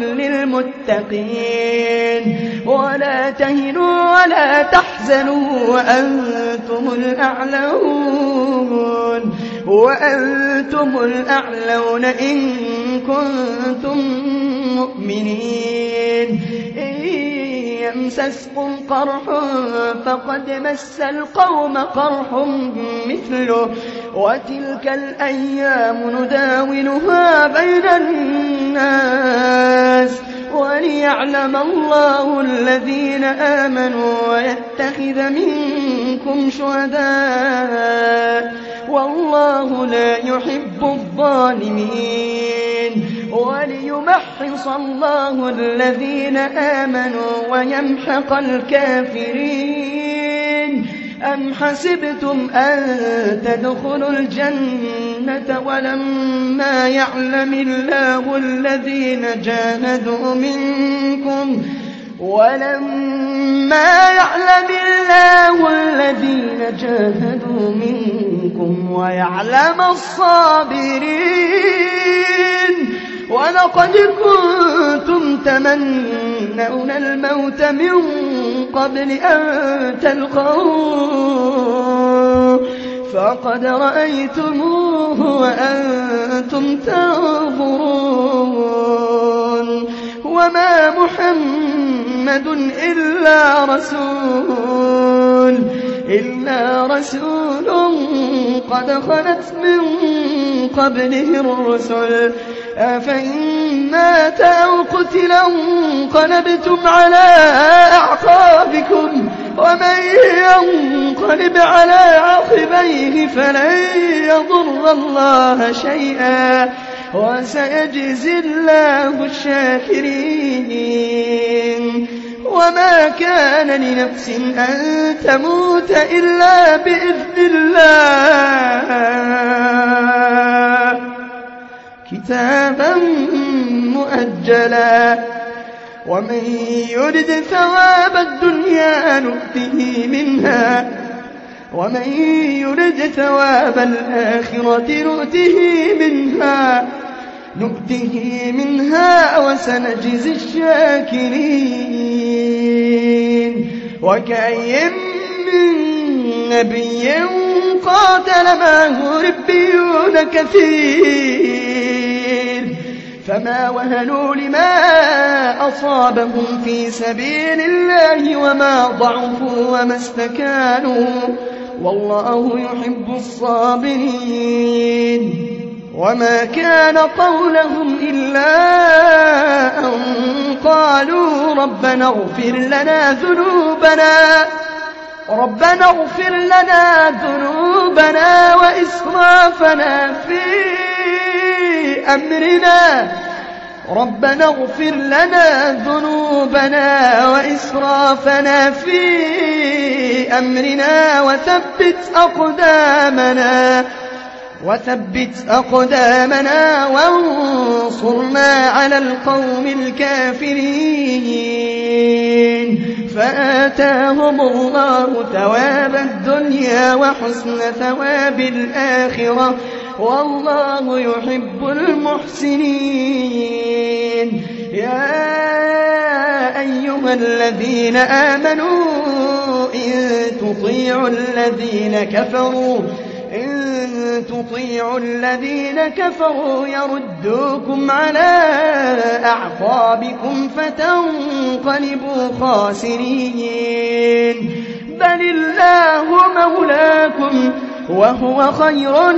للمتقين. ولا تهنوا ولا تحزنوا وأنتم الأعلون وأنتم الأعلون إن كنتم مؤمنين. إن يمسسكم قرح فقد مس القوم قرح مثله وتلك الأيام نداولها بين الناس وليعلم الله الذين آمنوا ويتخذ منكم شهداء والله لا يحب الظالمين وليمحص الله الذين آمنوا ويمحق الكافرين. أم حسبتم أن تدخلوا الجنة ولما يعلم الله الذين جاهدوا منكم ولما يعلم الله الذين جاهدوا منكم ويعلم الصابرين. ولقد كنتم تمنون الموت من قبل أن تلقوه فقد رأيتموه وأنتم تنظرون. وما محمد إلا رسول إلا رسول قد خلت من قبله الرسل أفإن مات أو قتل انقلبتم على أعقابكم ومن ينقلب على عقبيه فلن يضر الله شيئا وسيجزي الله الشاكرين. وما كان لنفس أن تموت إلا بإذن الله كتابا مؤجلا. ومن يرد ثواب الدنيا نؤته منها ومن يرد ثواب الآخرة نؤته منها نؤته منها وسنجزي الشاكرين. وكأين من نبي قاتل معه ربيون كثير فما وهنوا لما أصابهم في سبيل الله وما ضعفوا وما استكانوا والله يحب الصابرين. وما كان قولهم إلا أن قالوا ربنا اغفر لنا ذنوبنا ربنا اغفر لنا ذنوبنا وإسرافنا في أمرنا ربنا اغفر لنا ذنوبنا وإسرافنا في أمرنا وثبت أقدامنا وثبت أقدامنا وانصرنا على القوم الكافرين. فآتاهم الله ثواب الدنيا وحسن ثواب الآخرة والله يحب المحسنين. يا أيها الذين آمنوا إن تطيعوا الذين كفروا إن تطيعوا الذين كفروا يردوكم على أعقابكم فتنقلبوا خاسرين. بل الله مولاكم وهو خير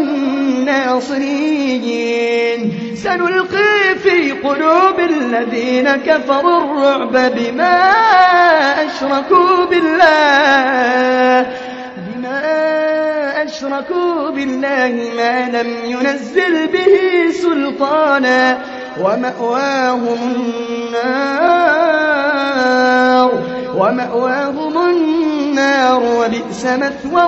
الناصرين. سنلقي في قلوب الذين كفروا الرعب بما أشركوا بالله أشركوا بالله ما لم ينزل به سلطانا ومأواهم النار ومأواهم النار وبئس مثوى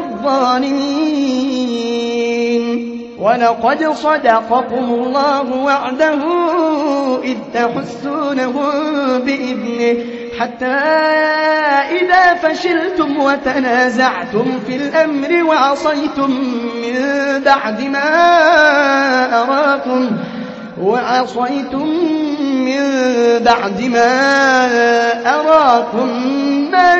الظالمين. ولقد صدقكم الله وعده إذ تحسونهم بإذنه حتى إذا فشلتم وتنازعتم في الأمر وعصيتم من بعد ما أراكم وعصيتم من بعد ما أراكم ما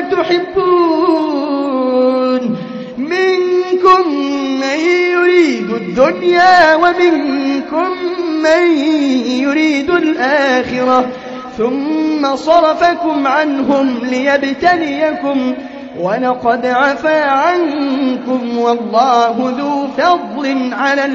تحبون منكم من يريد الدنيا ومنكم من يريد الآخرة ثم صرفكم عنهم ليبتليكم ولقد عفا عنكم والله ذو فضل على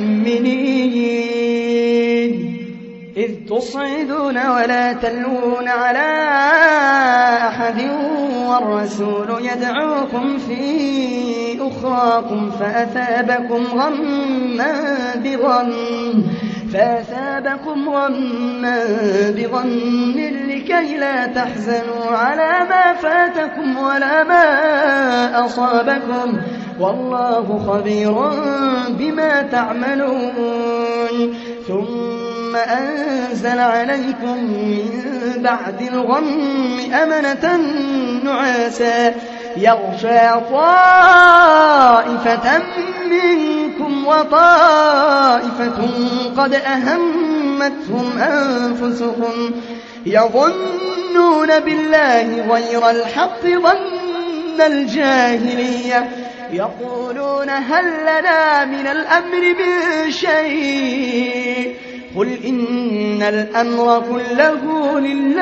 المؤمنين إذ تصعدون ولا تلوون على أحد والرسول يدعوكم في أخراكم فأثابكم غما بغم فأثابكم غما بغم لكي لا تحزنوا على ما فاتكم ولا ما أصابكم والله خبير بما تعملون ثم أنزل عليكم من بعد الغم أمنة نعاسا يغشى طائفة منكم وطائفة قد أهمتهم أنفسهم يظنون بالله غير الحق ظن الجاهلية يقولون هل لنا من الأمر من شيء قل إن الأمر كله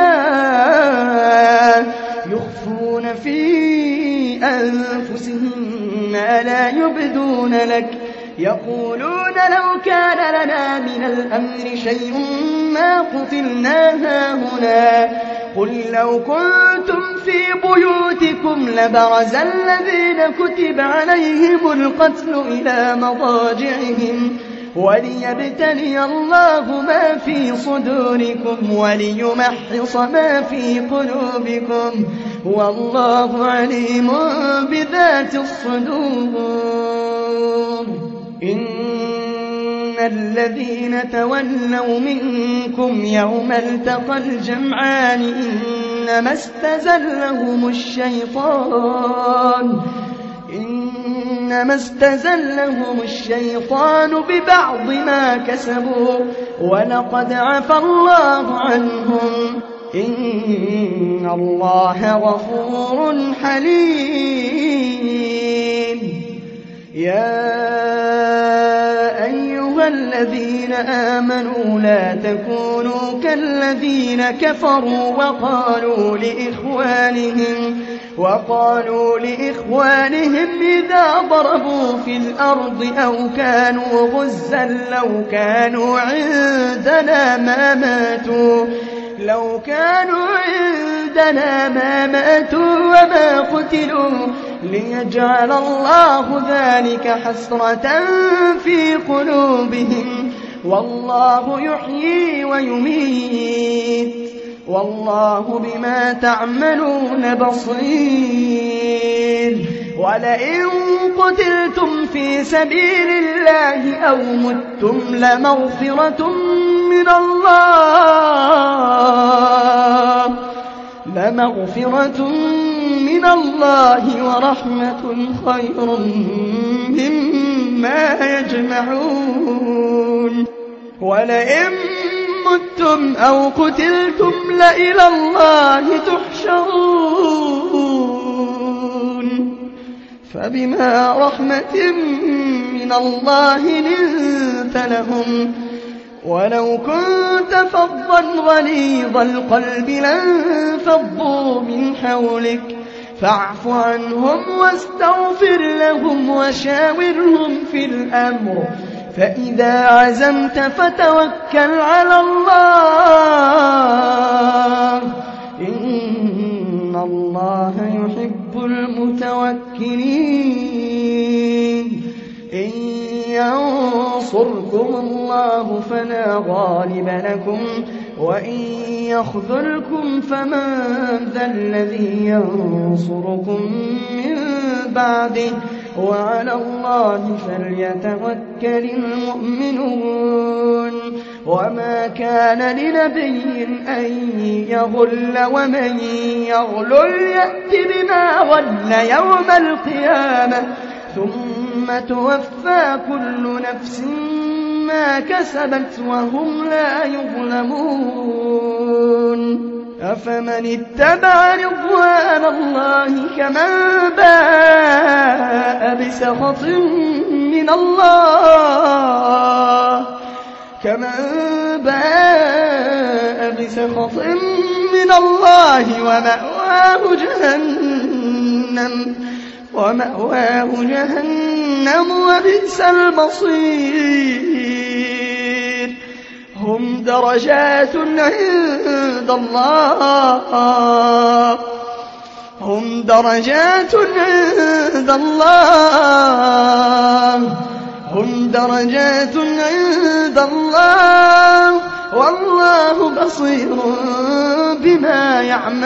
لله يخفون في أنفسهم ما لا يبدون لك يقولون لو كان لنا من الأمر شيء ما قتلنا هاهنا قل لو كنتم في بيوتكم لبرز الذين كتب عليهم القتل إلى مضاجعهم وليبتلي الله ما في صدوركم وليمحص ما في قلوبكم والله عليم بذات الصدور إن الذين تولوا منكم يوم التقى الجمعان إنما استزلهم الشيطان إنما استزلهم الشيطان ببعض ما كسبوا ولقد عفى الله عنهم إن الله غفور حليم يا أيها الذين آمنوا لا تكونوا كالذين كفروا وقالوا لإخوانهم وقالوا لإخوانهم إذا ضربوا في الأرض أو كانوا غزا لو كانوا عندنا ما ماتوا لو كانوا عندنا ما ماتوا وما قتلوا ليجعل الله ذلك حسرة في قلوبهم والله يحيي ويميت والله بما تعملون بصير ولئن قتلتم في سبيل الله أو متم لمغفرة من الله لمغفرة من الله ورحمة خير مما يجمعون ولئن متم أو قتلتم لإلى الله تحشرون فبما رحمة من الله لنت لهم ولو كنت فظا غليظ القلب لانفضوا من حولك فاعف عنهم واستغفر لهم وشاورهم في الأمر فإذا عزمت فتوكل على الله إن الله يحب المتوكلين إن ينصركم الله فلا غالب لكم وإن يخذلكم فمن ذا الذي ينصركم من بعده وعلى الله فليتوكل المؤمنون وما كان لنبي أن يغل ومن يغلل يأت بما غل يوم القيامة ثم توفى كل نفس ما كسبت وهم لا يظلمون أفمن اتبع رضوان الله كمن باء بسخط من الله كمن باء بسخط من الله ومأواه جهنم ومأواه جهنم وبئس المصير هم درجات عند الله هم درجات عند الله هم درجات عند الله والله بصير بما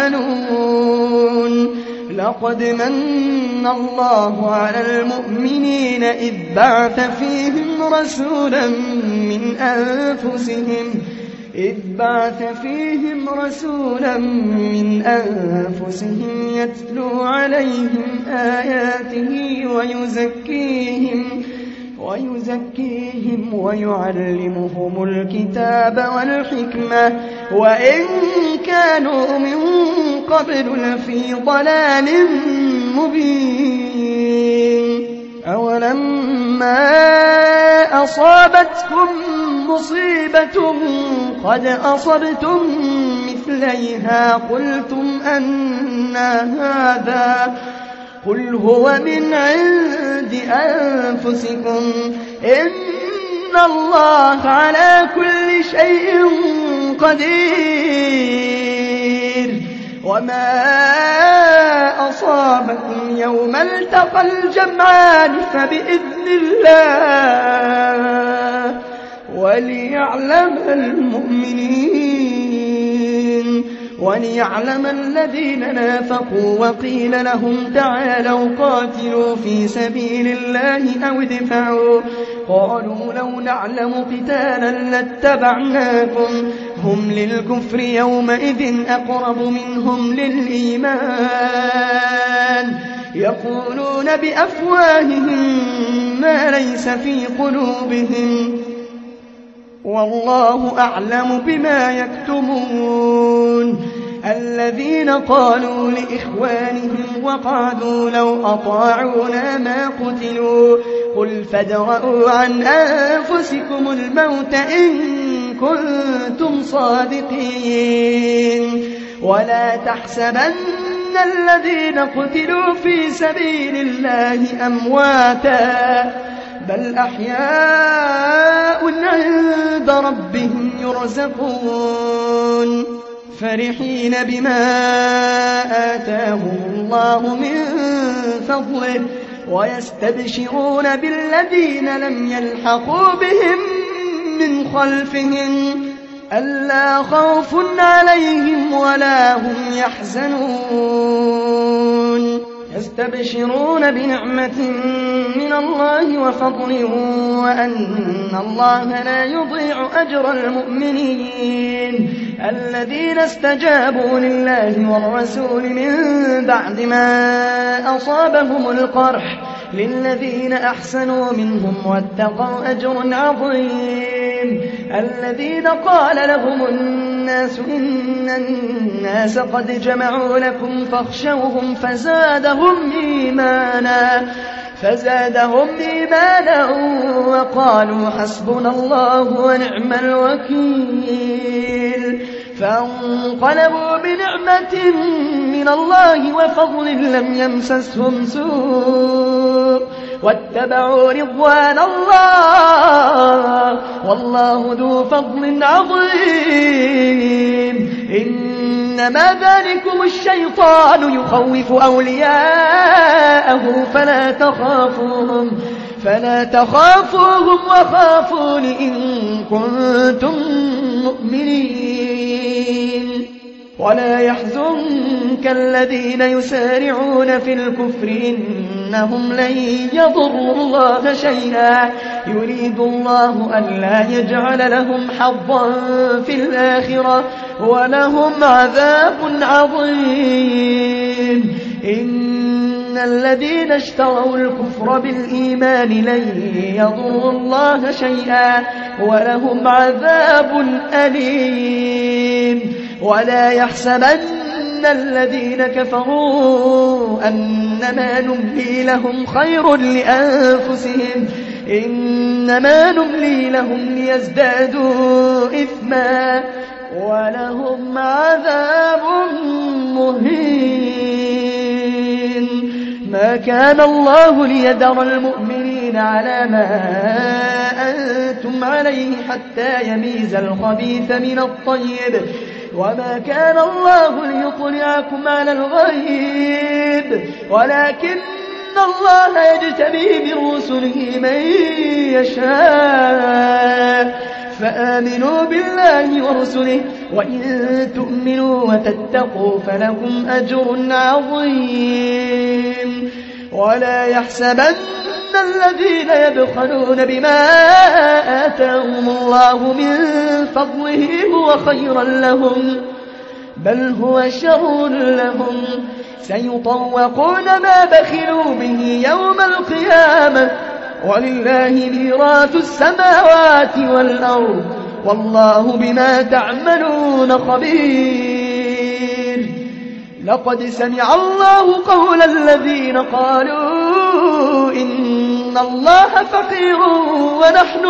يعملون لقد من الله على المؤمنين إذ بعث فيهم رسولا من أنفسهم إذ بعث فيهم رسولا من أنفسهم يتلو عليهم آياته ويزكيهم ويزكيهم ويعلمهم الكتاب والحكمة وإن كانوا من قبل لفي ضلال مبين أولما أصابتكم مصيبة قد أصبتم مثليها قلتم أنى هذا قل هو من عند أنفسكم إن الله على كل شيء قدير وما أصابكم يوم التقى الجمعان فبإذن الله وليعلم المؤمنين وليعلم الذين نافقوا وقيل لهم تعالوا قاتلوا في سبيل الله أو ادفعوا قالوا لو نعلم قتالا لاتبعناكم هم للكفر يومئذ أقرب منهم للإيمان يقولون بأفواههم ما ليس في قلوبهم والله أعلم بما يكتمون الذين قالوا لإخوانهم وقعدوا لو أطاعونا ما قتلوا قل فادرءوا عن أنفسكم الموت إن كنتم صادقين ولا تحسبن الذين قتلوا في سبيل الله أمواتا بل أحياء عند ربهم يرزقون فرحين بما آتاهم الله من فضله ويستبشرون بالذين لم يلحقوا بهم من خلفهم ألا خوف عليهم ولا هم يحزنون يستبشرون بنعمة من الله وفضل وأن الله لا يضيع أجر المؤمنين الذين استجابوا لله والرسول من بعد ما أصابهم القرح للذين أحسنوا منهم واتقوا أجر عظيم الذين قال لهم الناس إن الناس قد جمعوا لكم فاخشوهم فزادهم إيمانا فزادهم إيمانا وقالوا حسبنا الله ونعم الوكيل فانقلبوا بنعمة من الله وفضل لم يمسسهم سوء واتبعوا رضوان الله والله ذو فضل عظيم إنما ذلكم الشيطان يخوف أولياءه فلا تخافوهم فلا تخافوهم وخافون إن كنتم مؤمنين ولا يحزنك الذين يسارعون في الكفر إنهم لن يضروا الله شيئا يريد الله ألا يجعل لهم حظا في الآخرة ولهم عذاب عظيم. إن الذين اشتروا الكفر بالإيمان لن يضروا الله شيئا ولهم عذاب أليم. ولا يحسبن الذين كفروا أنما نملي لهم خير لأنفسهم إنما نملي لهم ليزدادوا إثما ولهم عذاب مهين. ما كان الله ليذر المؤمنين على ما أنتم عليه حتى يميز الخبيث من الطيب وما كان الله ليطلعكم على الغيب ولكن الله يجتبي من رسله من يشاء فآمنوا بالله ورسله وإن تؤمنوا وتتقوا فلكم أجر عظيم. ولا يحسبن الذين يبخلون بما آتاهم الله من فضله هو خيرا لهم بل هو شر لهم سيطوقون ما بخلوا به يوم القيامة ولله ميراث السماوات والأرض والله بما تعملون خبير. لقد سمع الله قول الذين قالوا إن الله فقير ونحن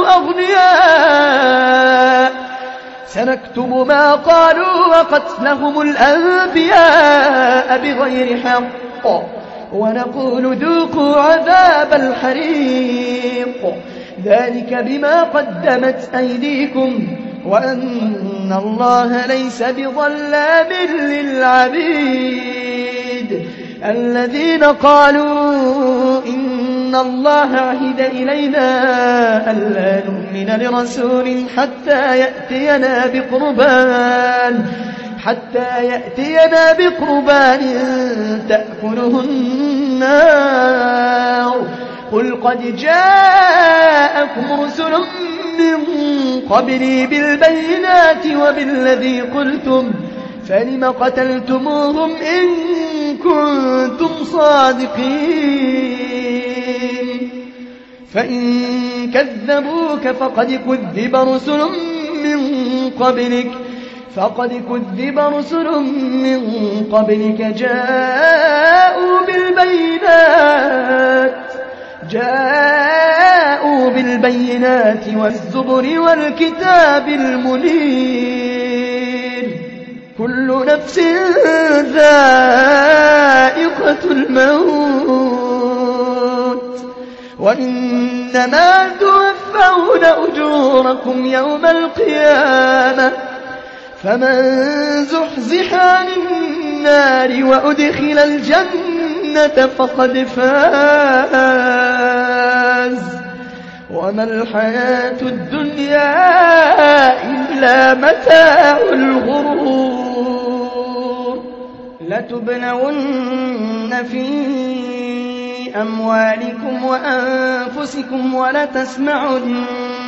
أغنياء سنكتب ما قالوا وقتلهم الأنبياء بغير حق ونقول ذوقوا عذاب الحريق ذلك بما قدمت أيديكم وأن الله ليس بظلام للعبيد. الذين قالوا إن الله عهد إلينا ألا نؤمن لرسول حتى يأتينا بقربان حتى يأتينا بقربان تأكله النار قل قد جاءكم رسل من قبلي بالبينات وبالذي قلتم فلم قتلتموهم إن كنتم صادقين. فإن كذبوك فقد كذب رسل من قبلك فقد كذب رسل من قبلك جاءوا بالبينات جاءوا بالبينات والزبر والكتاب المنير كل نفس ذائقة الموت وإنما توفون أجوركم يوم القيامة فمن زحزح عن النار وأدخل الجنة فقد فاز وما الحياة الدنيا إلا متاع الغرور. لتبلون في أموالكم وأنفسكم ولتسمعن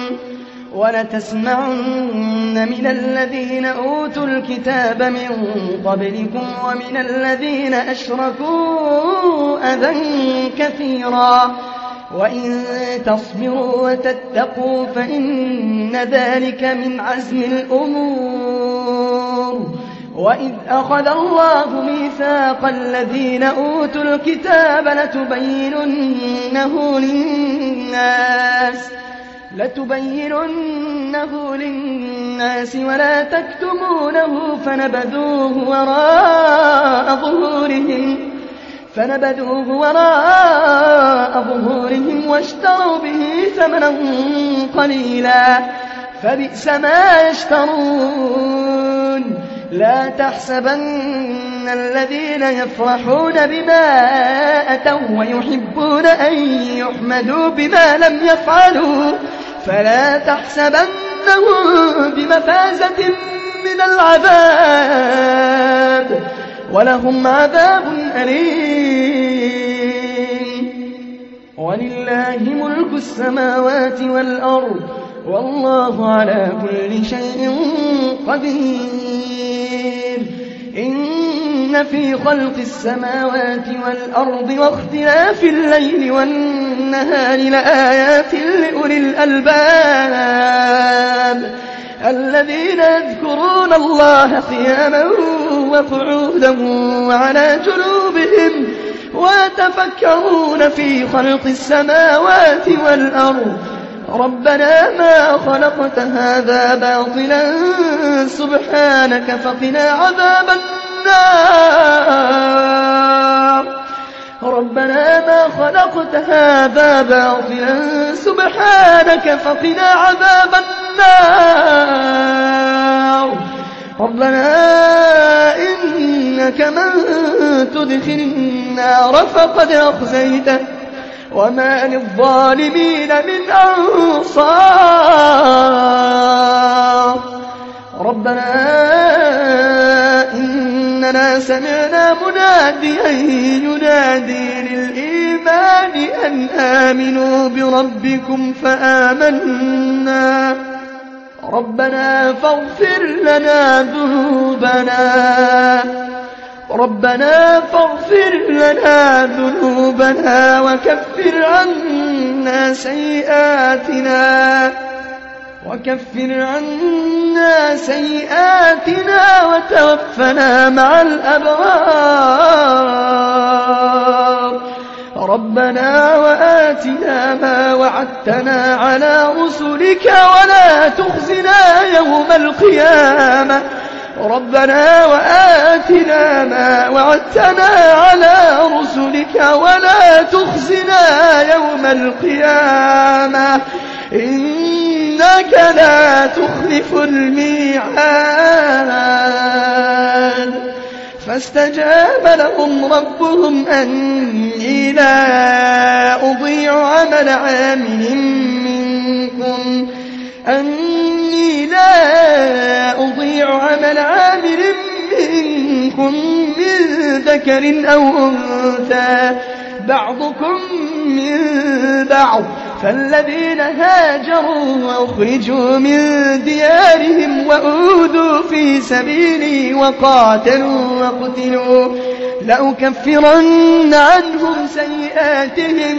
ولتسمعن من الذين أوتوا الكتاب من قبلكم ومن الذين أشركوا أذى كثيرا وإن تصبروا وتتقوا فإن ذلك من عزم الأمور. وإذ أخذ الله ميثاق الذين أوتوا الكتاب لتبيننه للناس لتبيننه للناس ولا تكتمونه فنبذوه وراء ظهورهم فنبذوه وراء ظهورهم واشتروا به ثمنا قليلا فبئس ما يشترون. لا تحسبن الذين يفرحون بما أتوا ويحبون أن يحمدوا بما لم يفعلوا فلا تحسبنهم بمفازة من العذاب ولهم عذاب أليم. ولله ملك السماوات والأرض والله على كل شيء قدير. إن في خلق السماوات والأرض واختلاف الليل والنهار لآيات لأولي الألباب الذين يذكرون الله قياما وقعودا وعلى جنوبهم ويتفكرون في خلق السماوات والأرض ربنا ما خلقت هذا باطلا سبحانك فقنا عذاب النار ربنا ما خلقت هذا باطلا سبحانك فقنا عذاب النار ربنا إنك من تدخل النار فقد أخزيته وما للظالمين من أنصار ربنا إننا سمعنا مناديا ينادي للإيمان أن آمنوا بربكم فآمنا ربنا فاغفر لنا ذنوبنا ربنا فاغفر لنا ذنوبنا وكفر عنا سيئاتنا وكفر عنا سيئاتنا وتوفنا مع الأبرار ربنا وآتنا ما وعدتنا على رسلك ولا تخزنا يوم القيامة ربنا وآتنا ما وعدتنا على رسلك ولا تخزنا يوم القيامة إنك لا تخلف الميعاد فاستجاب لهم ربهم أني لا أضيع عمل عامل منكم أني لا أضيع عمل عامل منكم من ذكر أو أنثى بعضكم من بعض فالذين هاجروا وأخرجوا من ديارهم وأوذوا في سبيلي وقاتلوا وقتلوا لأكفرن عنهم سيئاتهم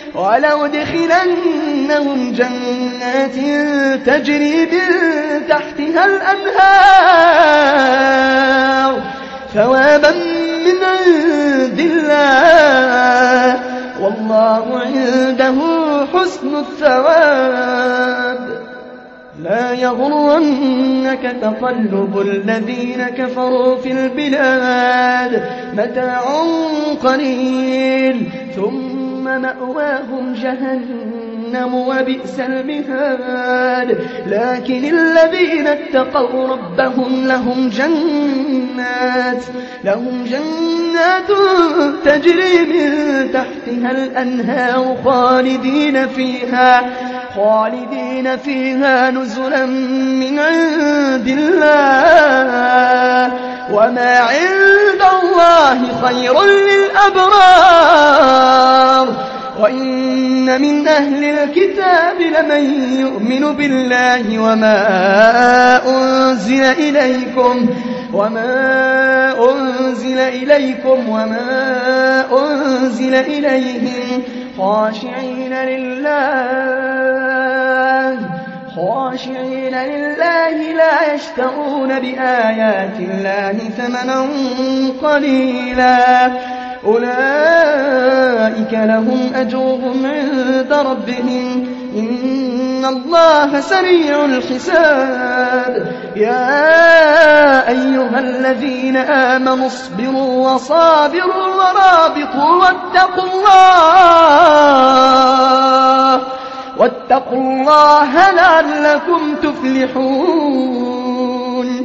ولأدخلنهم جنات تجري من تحتها الأنهار ثوابا من عند الله والله عنده حسن الثواب لا يغرنك تقلب الذين كفروا في البلاد متاع قليل ثم مأواهم جهنم وبئس المهاد لكن الذين اتقوا ربهم لهم جنات لهم جنات تجري من تحتها الأنهار خالدين فيها خالدين فيها نزلا من عند الله وما عند الله خير للأبرار وإن من أهل الكتاب لمن يؤمن بالله وما أنزل إليكم وما أنزل إليكم وما أنزل إليهم خاشعين لله خاشعين لله لا يشترون بآيات الله ثمنا قليلا أولئك لهم أجرهم عند ربهم إن الله سريع الحساب يا أيها الذين آمنوا اصبروا وصابروا ورابطوا واتقوا الله واتقوا الله لعلكم تفلحون